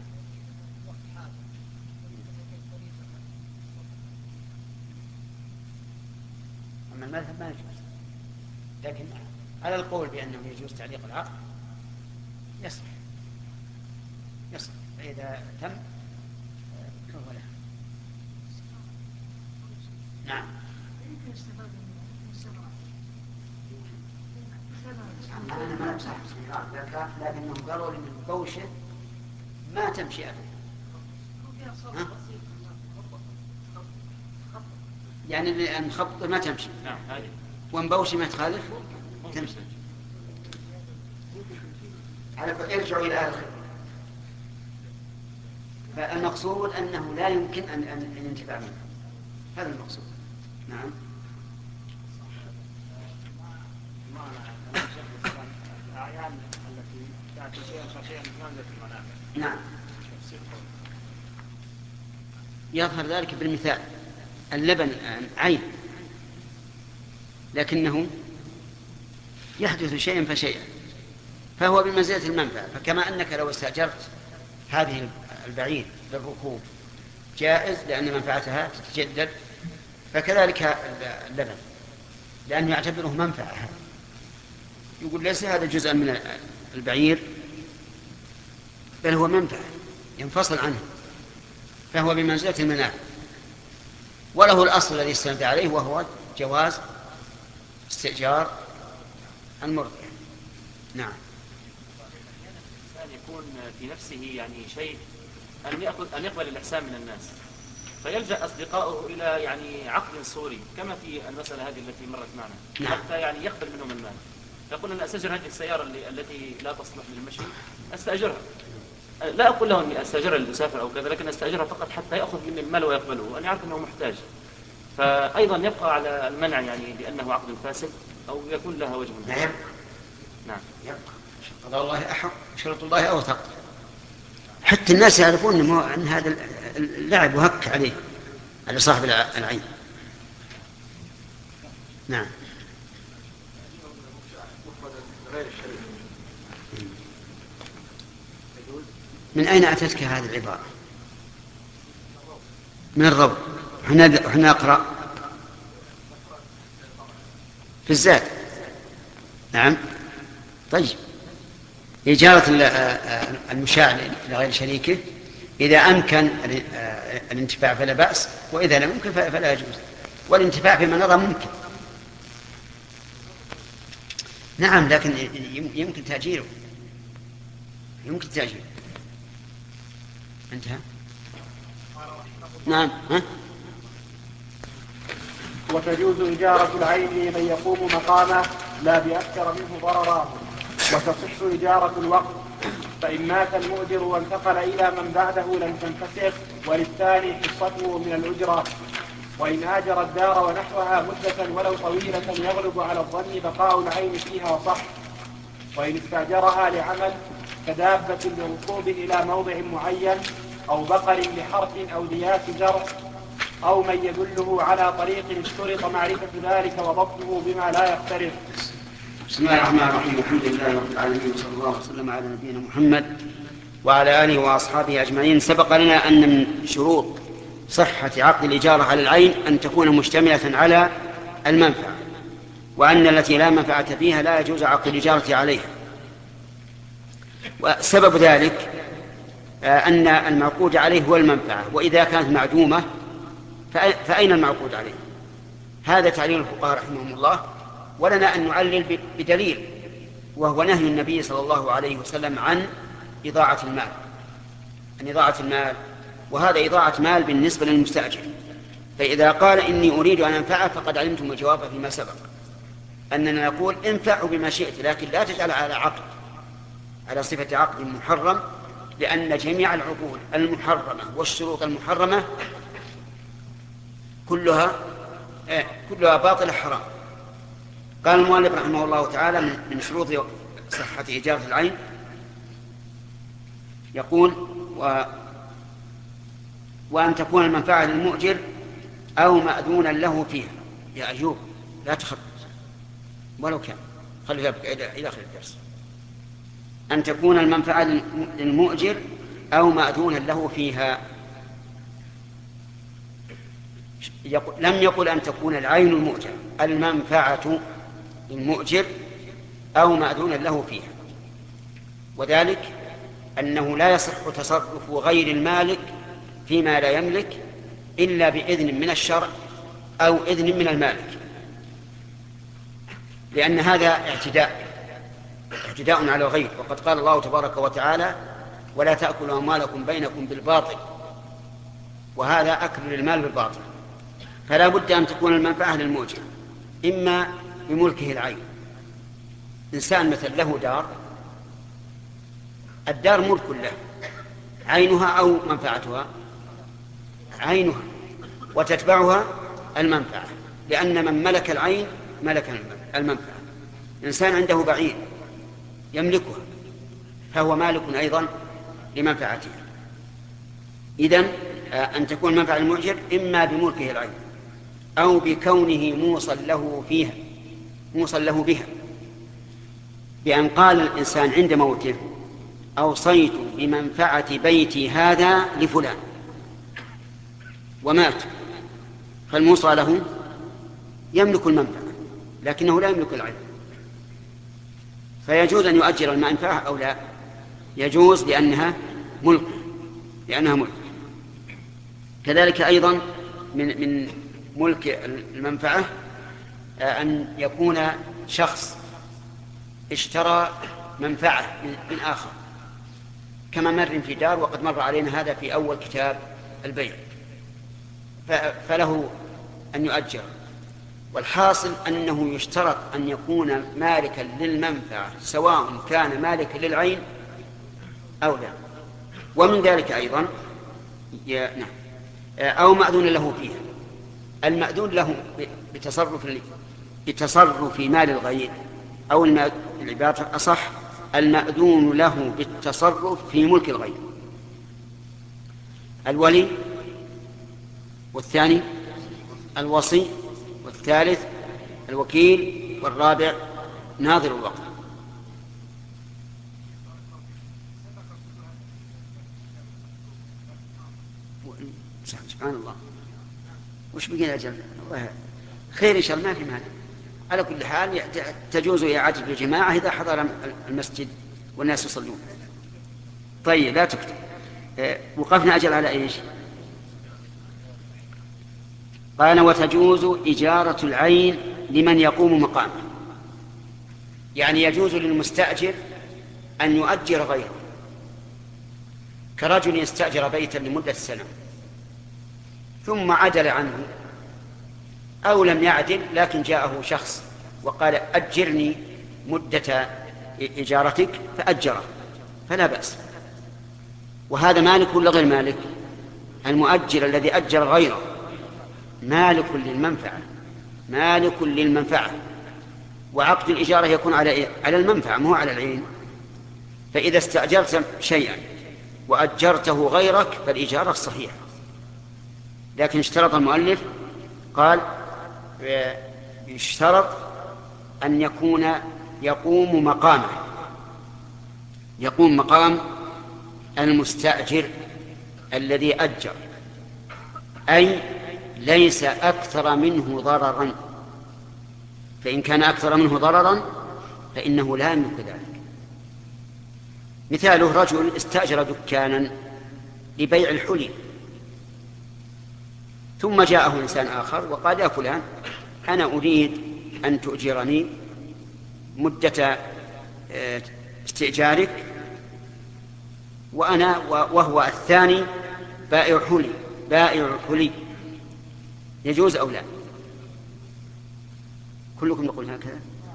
أما المذهب ما يجوز، لكن على القول بأنه يجوز تعليق العقد يصح يصح فإذا تم فهو له. نعم. أنا ما أمسح السيارات لكنهم قالوا لي من بوشة ما تمشي أبدا. يعني المخبط ما تمشي. نعم. هذه. ومبوشة ما تخالف تمشي. على ارجعوا إلى أهل الخبرة. فالمقصود أنه لا يمكن أن أن ينتفع منه. هذا المقصود. نعم. الأعيان التي تأتي شيئا فشيئا تنزل في المنافع. نعم. يظهر ذلك بالمثال. اللبن عين لكنه يحدث شيئا فشيئا فهو بمنزلة المنفعة. فكما أنك لو استأجرت هذه البعير للركوب جائز لأن منفعتها تتجدد، فكذلك اللبن لأنه يعتبره منفعة. يقول ليس هذا جزءا من البعير بل هو منفعة ينفصل عنه، فهو بمنزلة المنافع وله الأصل الذي استند عليه وهو جواز استئجار المرضع. نعم. الإنسان يكون في نفسه يعني شيء أن يأخذ أن يقبل الإحسان من الناس، فيلجأ أصدقائه إلى يعني عقد صوري كما في المسألة هذه التي مرت معنا. نعم. حتى يعني يقبل منهم المال. يقول أنا أستأجر هذه السيارة التي لا تصلح للمشي أستأجرها. لا أقول له أني أستأجرها للمسافر أو كذا، لكن أستأجرها فقط حتى يأخذ مني المال ويقبله وأنا يعرف أنه محتاج. فأيضا يبقى على المنع يعني لأنه عقد فاسد أو يكون لها وجه من يبقى. نعم. يبقى. قضاء الله أحق شرط الله أوثق. حتى الناس يعرفون أن هذا اللعب وهك عليه على صاحب العين. نعم. من أين أتتك هذه العبارة؟ من الروض. احنا نقرأ في الزاد. نعم. طيب. إجارة المشاع لغير شريكه إذا أمكن الانتفاع فلا بأس، وإذا لم يمكن فلا يجوز. والانتفاع فيما نرى ممكن. نعم، لكن يمكن تأجيره. يمكن تأجيره. انتهى. نعم. ها؟ وتجوز إجارة العين لمن يقوم مقامه لا بأكثر منه ضررا، وتصح إجارة الوقت، فإن مات المؤجر وانتقل إلى من بعده لم تنفسخ وللثاني حصته من الأجرة. وإن آجر الدار ونحوها مدة ولو طويلة يغلب على الظن بقاء العين فيها وصح. وإن استأجرها لعمل كدابة لركوب إلى موضع معين أو بقر لحرث أو ديات زرع أو من يدله على طريق اشترط معرفة ذلك وضبطه بما لا يختلف. بسم الله الرحمن الرحيم. الحمد لله رب العالمين وصلى الله وسلم على نبينا محمد وعلى آله وأصحابه أجمعين. سبق لنا أن من شروط صحة عقد الإجارة على العين أن تكون مشتملة على المنفعة، وأن التي لا منفعة فيها لا يجوز عقد الإجارة عليها. وسبب ذلك أن المعقود عليه هو المنفعة، وإذا كانت معدومة فأين المعقود عليه؟ هذا تعليل الفقهاء رحمهم الله، ولنا أن نعلل بدليل، وهو نهي النبي صلى الله عليه وسلم عن إضاعة المال عن إضاعة المال وهذا إضاعة مال بالنسبة للمستأجر. فإذا قال إني أريد أن أنفعه فقد علمتم الجواب فيما سبق. أننا نقول انفعه بما شئت، لكن لا تجعل على عقد على صفة عقد محرم، لأن جميع العقود المحرمة والشروط المحرمة كلها كلها باطلة حرام. قال المؤلف رحمه الله تعالى من شروط صحة إجارة العين، يقول و وأن تكون المنفعة للمؤجر أو مأذونا له فيها. يا أيوب لا تخط ولو كان، خليها إلى آخر الدرس. أن تكون المنفعة للمؤجر أو مأذونا له فيها. يقول لم يقل أن تكون العين المؤجر، المنفعة للمؤجر أو مأذونا له فيها، وذلك أنه لا يصح تصرف غير المالك فيما لا يملك إلا بإذن من الشرع أو إذن من المالك، لأن هذا اعتداء اعتداء على الغير. وقد قال الله تبارك وتعالى: ولا تأكلوا أموالكم بينكم بالباطل، وهذا أكل للمال بالباطل. فلا بد أن تكون المنفعة للمؤجر إما بملكه العين. إنسان مثل له دار، الدار ملك له، عينها أو منفعتها عينها، وتتبعها المنفعة، لأن من ملك العين ملك المنفعة. إنسان عنده بعير يملكها فهو مالك أيضا لمنفعتها. إذن أن تكون المنفعة المؤجر إما بملكه العين أو بكونه موصل له فيها موصل له بها، بأن قال الإنسان عند موته: أوصيت بمنفعة بيتي هذا لفلان، ومات، فالموصى له يملك المنفعة لكنه لا يملك العين، فيجوز أن يؤجر المنفعة أو لا؟ يجوز، لأنها ملك لأنها ملك. كذلك أيضا من من ملك المنفعة أن يكون شخص اشترى منفعة من آخر، كما مر في دار، وقد مر علينا هذا في أول كتاب البيع، فله أن يؤجر. والحاصل أنه يشترط أن يكون مالكا للمنفعة سواء كان مالكا للعين أو لا. ومن ذلك أيضا نعم أو مأذون له فيها. المأذون له بتصرف بتصرف مال الغير، أو العبارة أصح المأذون له بالتصرف في ملك الغير. الولي، والثاني الوصي، والثالث الوكيل، والرابع ناظر الوقت. سبحان الله، وش بقينا أجل؟ الله خير إن شاء الله، ما في مانع. على كل حال تجوز إعادة الجماعة إذا حضر المسجد والناس يصلون. طيب لا تكتب. وقفنا أجل على إيش؟ قال: وتجوز إجارة العين لمن يقوم مقامه. يعني يجوز للمستأجر أن يؤجر غيره، كرجل يستأجر بيتا لمدة سنة ثم عدل عنه، أو لم يعدل لكن جاءه شخص وقال: أجرني مدة إجارتك، فأجره، فلا بأس. وهذا مالك ولا غير مالك؟ المؤجر الذي أجر غيره مالك للمنفعة مالك للمنفعة وعقد الإجارة يكون على إيه؟ على المنفعة، مو على العين. فإذا استأجرت شيئا وأجرته غيرك فالإجارة صحيحة، لكن اشترط المؤلف، قال: يشترط أن يكون يقوم مقامه يقوم مقام المستأجر الذي أجر، أي ليس أكثر منه ضررا. فإن كان أكثر منه ضررا فإنه لا يملك ذلك. مثاله: رجل استأجر دكانا لبيع الحلي، ثم جاءه إنسان آخر وقال: يا فلان، أنا أريد أن تؤجرني مدة استئجارك، وأنا وهو الثاني بائع حلي بائع حلي يجوز أو لا؟ كلكم يقول هكذا؟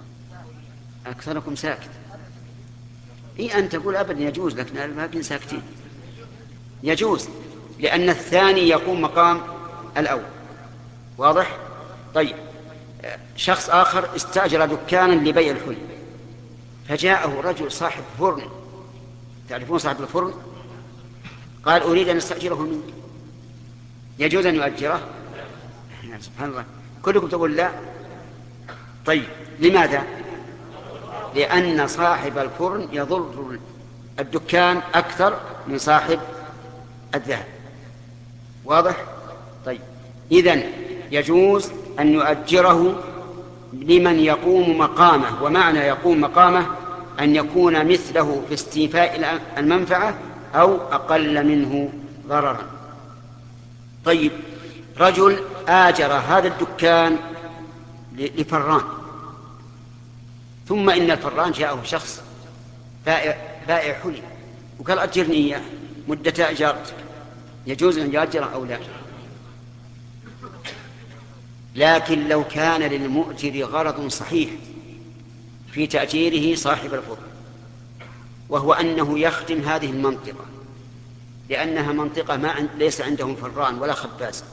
أكثركم ساكت. إيه أن تقول أبدا يجوز، لكن الباقين ساكتين. يجوز لأن الثاني يقوم مقام الأول. واضح؟ طيب، شخص آخر استأجر دكانا لبيع الحلي، فجاءه رجل صاحب فرن، تعرفون صاحب الفرن؟ قال أريد أن أستأجره منك، يجوز أن يؤجره؟ سبحان الله، كلكم تقول لا. طيب، لماذا؟ لأن صاحب الفرن يضر الدكان أكثر من صاحب الذهب. واضح؟ طيب، إذن يجوز أن يؤجره لمن يقوم مقامه، ومعنى يقوم مقامه أن يكون مثله في استيفاء المنفعة أو أقل منه ضررا. طيب، رجل آجر هذا الدكان لفران، ثم إن الفران جاءه شخص بائع, بائع حلي وقال أجرني إياه مدة إجارتك، يجوز أن يؤجر أو لا؟ لكن لو كان للمؤجر غرض صحيح في تأجيره صاحب الفرن، وهو أنه يخدم هذه المنطقة لأنها منطقة ما عند ليس عندهم فران ولا خباز،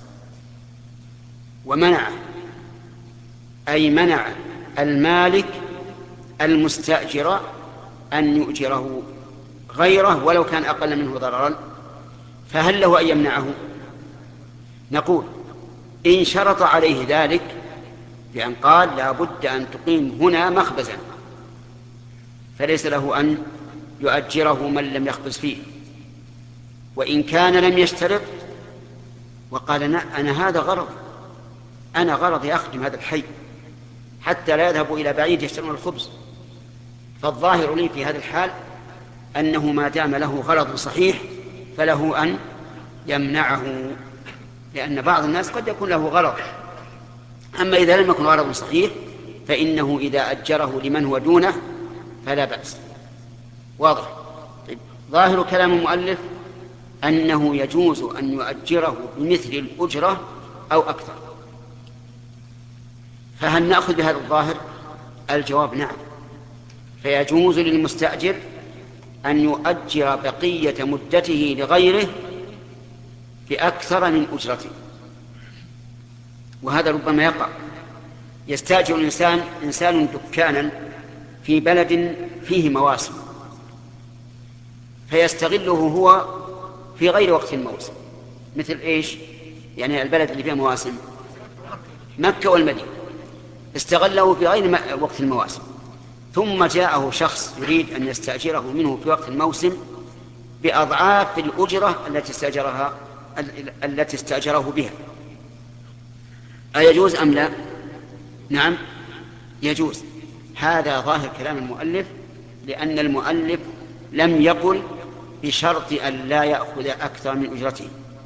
ومنع أي منع المالك المستأجر أن يؤجره غيره ولو كان أقل منه ضررا، فهل له أن يمنعه؟ نقول إن شرط عليه ذلك بأن قال لا بد أن تقيم هنا مخبزا، فليس له أن يؤجره من لم يخبز فيه. وإن كان لم يشترط وقال أنا هذا غرض، أنا غرضي أخدم هذا الحي حتى لا يذهبوا إلى بعيد يشترون الخبز، فالظاهر لي في هذا الحال أنه ما دام له غرض صحيح فله أن يمنعه، لأن بعض الناس قد يكون له غرض. أما إذا لم يكن غرض صحيح فإنه إذا أجره لمن هو دونه فلا بأس. واضح؟ طيب، ظاهر كلام المؤلف أنه يجوز أن يؤجره بمثل الأجرة أو أكثر، فهل نأخذ بهذا الظاهر؟ الجواب نعم، فيجوز للمستأجر أن يؤجر بقية مدته لغيره بأكثر من أجرته. وهذا ربما يقع، يستأجر الإنسان إنسان دكانا في بلد فيه مواسم فيستغله هو في غير وقت الموسم، مثل إيش؟ يعني البلد اللي فيه مواسم مكة والمدينة، استغله في غير وقت المواسم، ثم جاءه شخص يريد أن يستأجره منه في وقت الموسم بأضعاف الأجرة التي استأجرها التي استأجره بها. أيجوز أم لا؟ نعم يجوز. هذا ظاهر كلام المؤلف، لأن المؤلف لم يقل بشرط أن لا يأخذ أكثر من أجرته.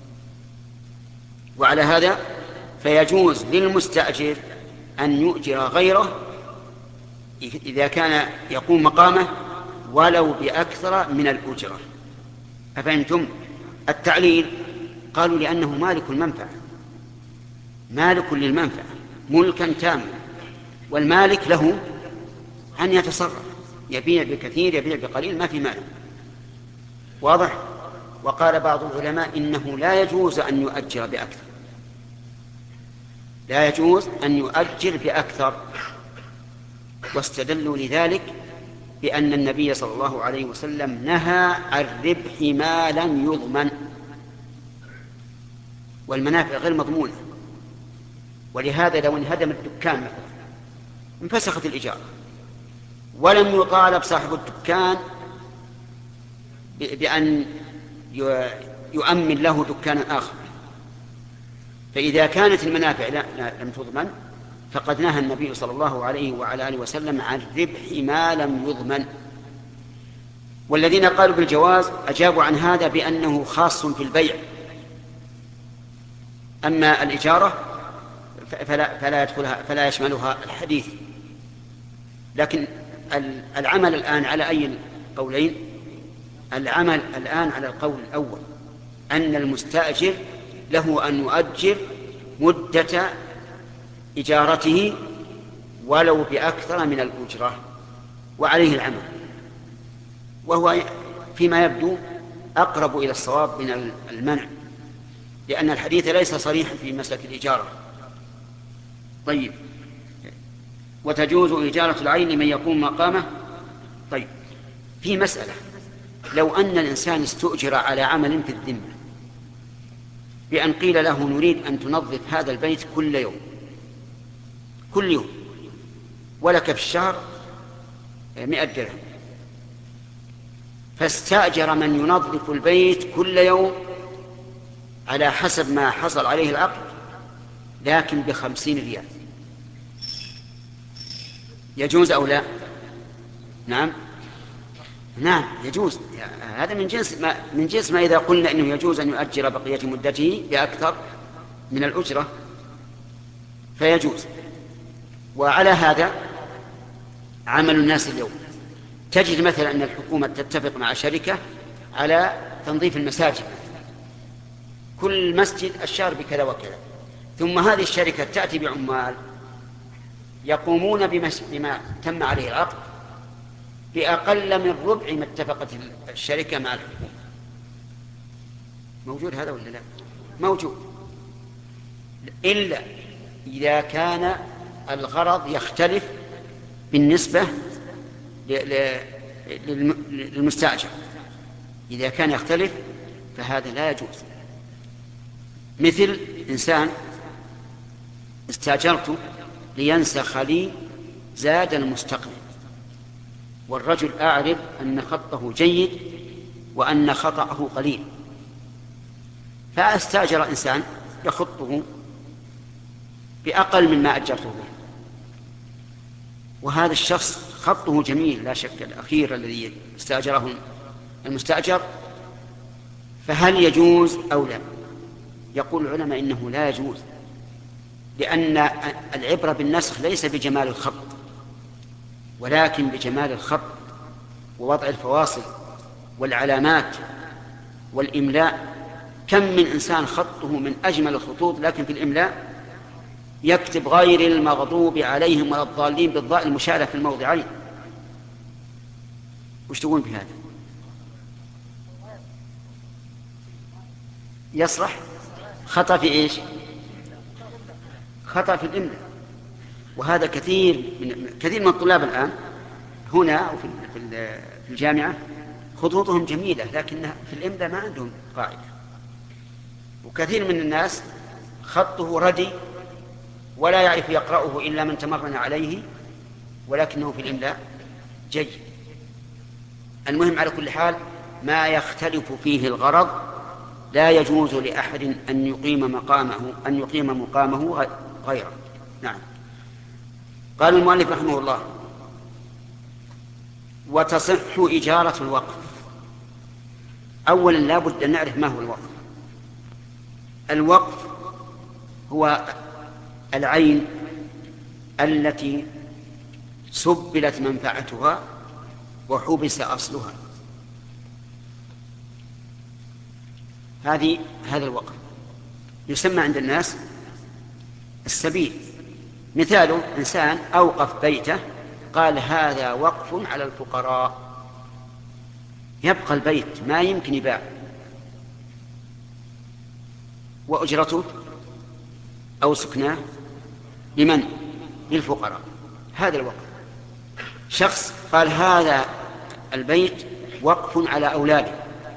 وعلى هذا فيجوز للمستأجر أن يؤجر غيره إذا كان يقوم مقامه ولو بأكثر من الأجرة. أفهمتم؟ التعليل قالوا لأنه مالك المنفعة، مالك للمنفعة ملكا تاما، والمالك له أن يتصرف، يبيع بكثير يبيع بقليل ما في مال. واضح؟ وقال بعض العلماء إنه لا يجوز أن يؤجر بأكثر، لا يجوز أن يؤجر بأكثر، واستدلوا لذلك بأن النبي صلى الله عليه وسلم نهى عن ربح ما لم يضمن، والمنافع غير مضمونة. ولهذا لو انهدم الدكان مثلا انفسخت الإجارة ولم يطالب صاحب الدكان بأن يؤمن له دكانا آخر، فإذا كانت المنافع لا لم تضمن فقد نهى النبي صلى الله عليه وعلى آله وسلم عن ربح ما لم يضمن. والذين قالوا بالجواز أجابوا عن هذا بأنه خاص في البيع، أما الإجارة فلا, فلا, يدخلها فلا يشملها الحديث. لكن العمل الآن على أي قولين؟ العمل الآن على القول الأول، أن المستأجر له أن يؤجر مدة إجارته ولو بأكثر من الأجرة، وعليه العمل، وهو فيما يبدو أقرب إلى الصواب من المنع، لأن الحديث ليس صريحا في مسلك الإجارة. طيب، وتجوز إجارة العين لمن يقوم مقامه. طيب، في مسألة، لو أن الإنسان استؤجر على عمل في الذمة بأن قيل له نريد أن تنظف هذا البيت كل يوم كل يوم ولك في الشهر مئة درهم، فاستأجر من ينظف البيت كل يوم على حسب ما حصل عليه العقد لكن بخمسين ريال، يجوز أو لا؟ نعم نعم يجوز. هذا من جنس ما من جنس ما إذا قلنا إنه يجوز أن يؤجر بقية مدته بأكثر من الأجرة فيجوز. وعلى هذا عمل الناس اليوم، تجد مثلا أن الحكومة تتفق مع شركة على تنظيف المساجد، كل مسجد الشهر بكذا وكذا، ثم هذه الشركة تأتي بعمال يقومون بما تم عليه العقد بأقل من ربع ما اتفقت الشركة مع الحكومة. موجود هذا ولا لا؟ موجود، إلا إذا كان الغرض يختلف بالنسبة للمستأجر، إذا كان يختلف فهذا لا يجوز. مثل إنسان استأجرته لينسخ لي زاد المستقبل، والرجل أعرف أن خطه جيد وأن خطأه قليل، فأستأجر إنسان يخطه بأقل مما أجرته به، وهذا الشخص خطه جميل لا شك، الأخير الذي استأجره المستأجر، فهل يجوز أو لا؟ يقول العلماء إنه لا يجوز، لأن العبرة بالنسخ ليس بجمال الخط ولكن بجمال الخط ووضع الفواصل والعلامات والإملاء. كم من إنسان خطه من أجمل الخطوط لكن في الإملاء يكتب غير المغضوب عليهم ولا الضالين بالضاء المشارة في الموضعين. وش تقول بهذا؟ يصلح خطأ في إيش؟ خطأ في الإملاء. وهذا كثير من كثير من الطلاب الآن هنا أو في الجامعة خطوطهم جميلة لكنها في الإملاء ما عندهم قاعدة، وكثير من الناس خطه ردي ولا يعرف يقرأه إلا من تمرن عليه ولكنه في الإملاء جيد. المهم على كل حال ما يختلف فيه الغرض لا يجوز لأحد أن يقيم مقامه أن يقيم مقامه غيره. نعم. قال المؤلف رحمه الله: وتصح إجارة الوقف. أولا لا بد أن نعرف ما هو الوقف. الوقف هو العين التي سبلت منفعتها وحبس أصلها، هذه هذا الوقف يسمى عند الناس السبيل. مثاله إنسان أوقف بيته قال هذا وقف على الفقراء، يبقى البيت ما يمكن يباع، وأجرته أو سكناه لمن؟ للفقراء. هذا الوقف. شخص قال هذا البيت وقف على أولاده،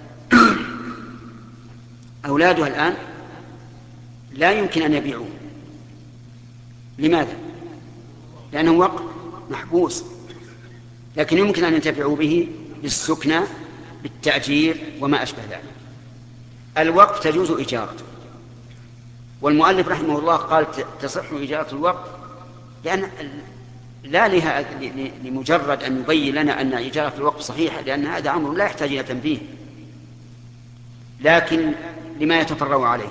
أولاده الآن لا يمكن أن يبيعوه. لماذا؟ لأنه وقف محبوس، لكن يمكن أن ينتفعوا به بالسكنى بالتأجير وما أشبه ذلك. الوقف تجوز إجارته، والمؤلف رحمه الله قال تصح إجارة الوقف لأن لا لها لمجرد أن يبين لنا أن إجارة الوقف صحيحة، لأن هذا أمر لا يحتاج إلى تنبيه، لكن لما يتفرع عليه.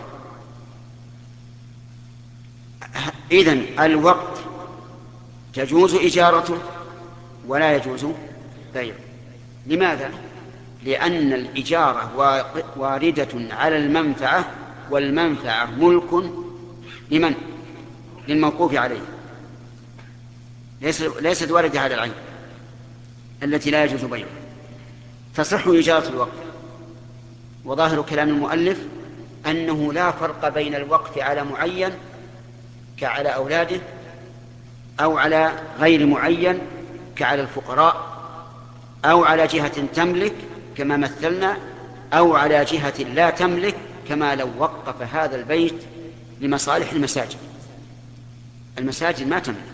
إذن الوقت تجوز إجارته ولا يجوز بيعه. لماذا؟ لأن الإجارة واردة على المنفعة، والمنفعة ملك لمن؟ للموقوف عليه، ليست واردة على العين. التي لا يجوز بيعها، تصح إجارة الوقف. وظاهر كلام المؤلف أنه لا فرق بين الوقف على معين كعلى أولاده أو على غير معين كعلى الفقراء أو على جهة تملك كما مثلنا أو على جهة لا تملك كما لو وقف هذا البيت لمصالح المساجد. المساجد ما تملك،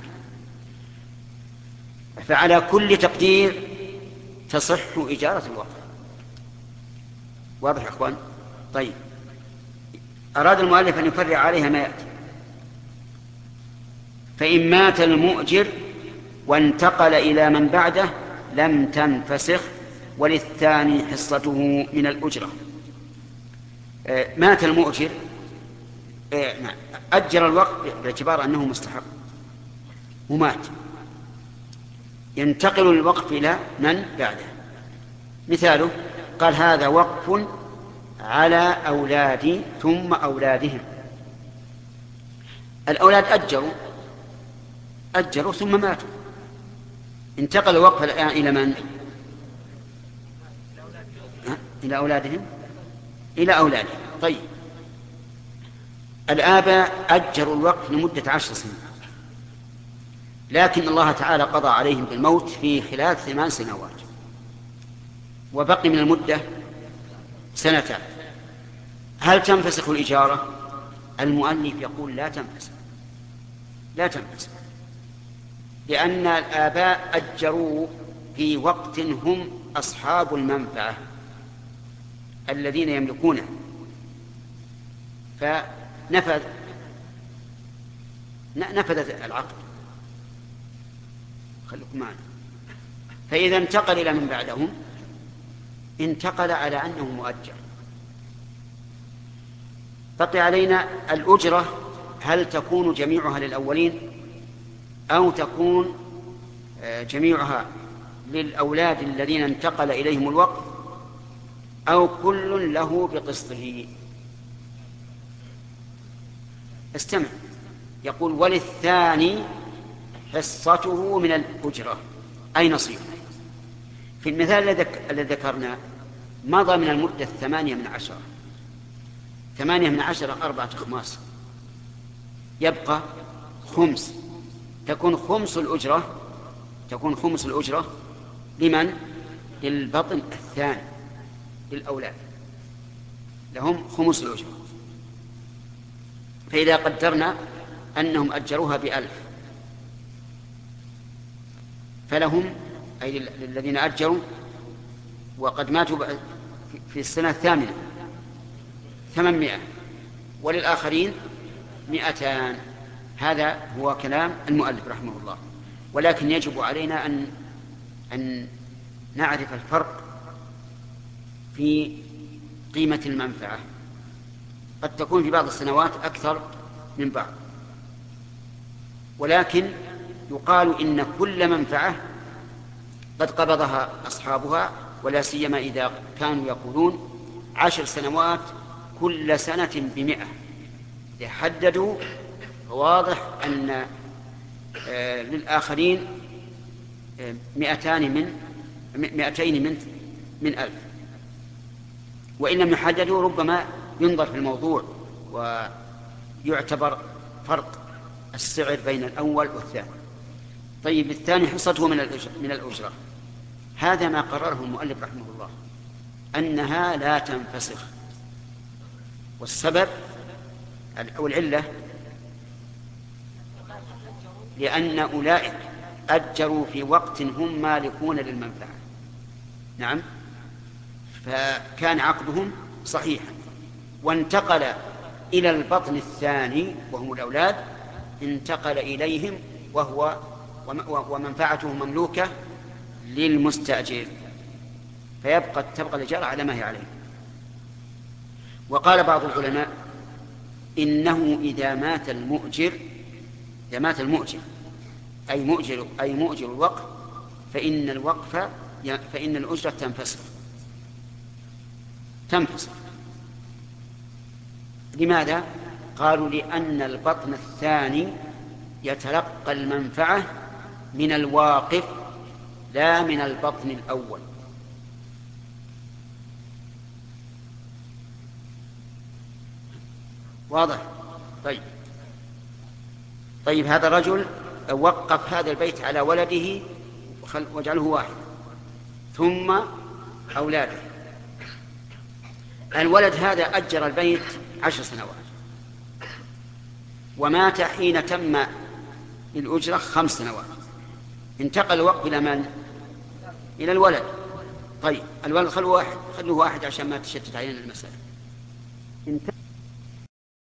فعلى كل تقدير تصح إجارة الوقف. واضح يا أخوان؟ طيب، أراد المؤلف أن يفرع عليها ما يأتي. فإن مات المؤجر وانتقل إلى من بعده لم تنفسخ وللثاني حصته من الأجرة. آه مات المؤجر، آه أجر الوقت باعتبار أنه مستحق ومات، ينتقل الوقف إلى من بعده. مثاله قال هذا وقف على أولادي ثم أولادهم. الأولاد أجروا أجروا ثم ماتوا، انتقل الوقف الآن إلى من؟ إلى أولادهم إلى أولادهم. طيب، الآباء أجروا الوقف لمدة عشر سنين، لكن الله تعالى قضى عليهم بالموت في خلال ثمان سنوات وبقي من المدة سنتان. هل تنفسخ الإجارة؟ المؤلف يقول لا تنفسخ، لا تنفسخ، لأن الآباء أجروا في وقت هم أصحاب المنفعة الذين يملكونه، فنفذ نفذت العقد. خليكم معنا. فإذا انتقل إلى من بعدهم انتقل على أنه مؤجر. بقي علينا الأجرة، هل تكون جميعها للأولين أو تكون جميعها للأولاد الذين انتقل إليهم الوقف أو كل له بقسطه؟ استمع، يقول وللثاني حصته من الأجرة أي نصيب. في المثال الذي ذكرنا مضى من المدة الثمانية من عشرة، ثمانية من عشرة أربعة أخماس، يبقى خمس، تكون خمس الأجرة تكون خمس الأجرة لمن؟ للبطن الثاني، للأولاد لهم خمس الأجرة. فإذا قدرنا أنهم أجروها بألف فلهم أي للذين أجروا وقد ماتوا في السنة الثامنة ثمانمائة، وللآخرين مئتان. هذا هو كلام المؤلف رحمه الله. ولكن يجب علينا أن أن نعرف الفرق في قيمة المنفعة، قد تكون في بعض السنوات أكثر من بعض، ولكن يقال إن كل منفعة قد قبضها أصحابها، ولا سيما إذا كانوا يقولون عشر سنوات كل سنة بمئة، يحددوا. واضح أن آه للآخرين آه مئتان من مئتين من من ألف، وإن لم يحددوا ربما ينظر في الموضوع ويعتبر فرق السعر بين الأول والثاني. طيب، الثاني حصته من الأجرة, من الأجرة. هذا ما قرره المؤلف رحمه الله أنها لا تنفسخ، والسبب أو العلة لأن أولئك أجروا في وقت هم مالكون للمنفعة. نعم، فكان عقدهم صحيحا، وانتقل إلى البطن الثاني وهم الأولاد، انتقل إليهم وهو ومنفعته مملوكة للمستأجر، فيبقى تبقى الإجارة على ما هي عليه. وقال بعض العلماء إنه إذا مات المؤجر إذا مات المؤجر أي مؤجر أي مؤجر الوقف فإن الوقف فإن الأجرة تنفسخ تنفسخ لماذا؟ قالوا لأن البطن الثاني يتلقى المنفعة من الواقف لا من البطن الأول. واضح؟ طيب طيب هذا الرجل وقف هذا البيت على ولده واجعله واحد، ثم أولاده. الولد هذا أجر البيت عشر سنوات ومات حين تم الأجرة خمس سنوات، انتقل الوقت إلى من؟ إلى الولد. طيب الولد خلوه واحد، خلوه واحد عشان ما تشتت علينا المسألة.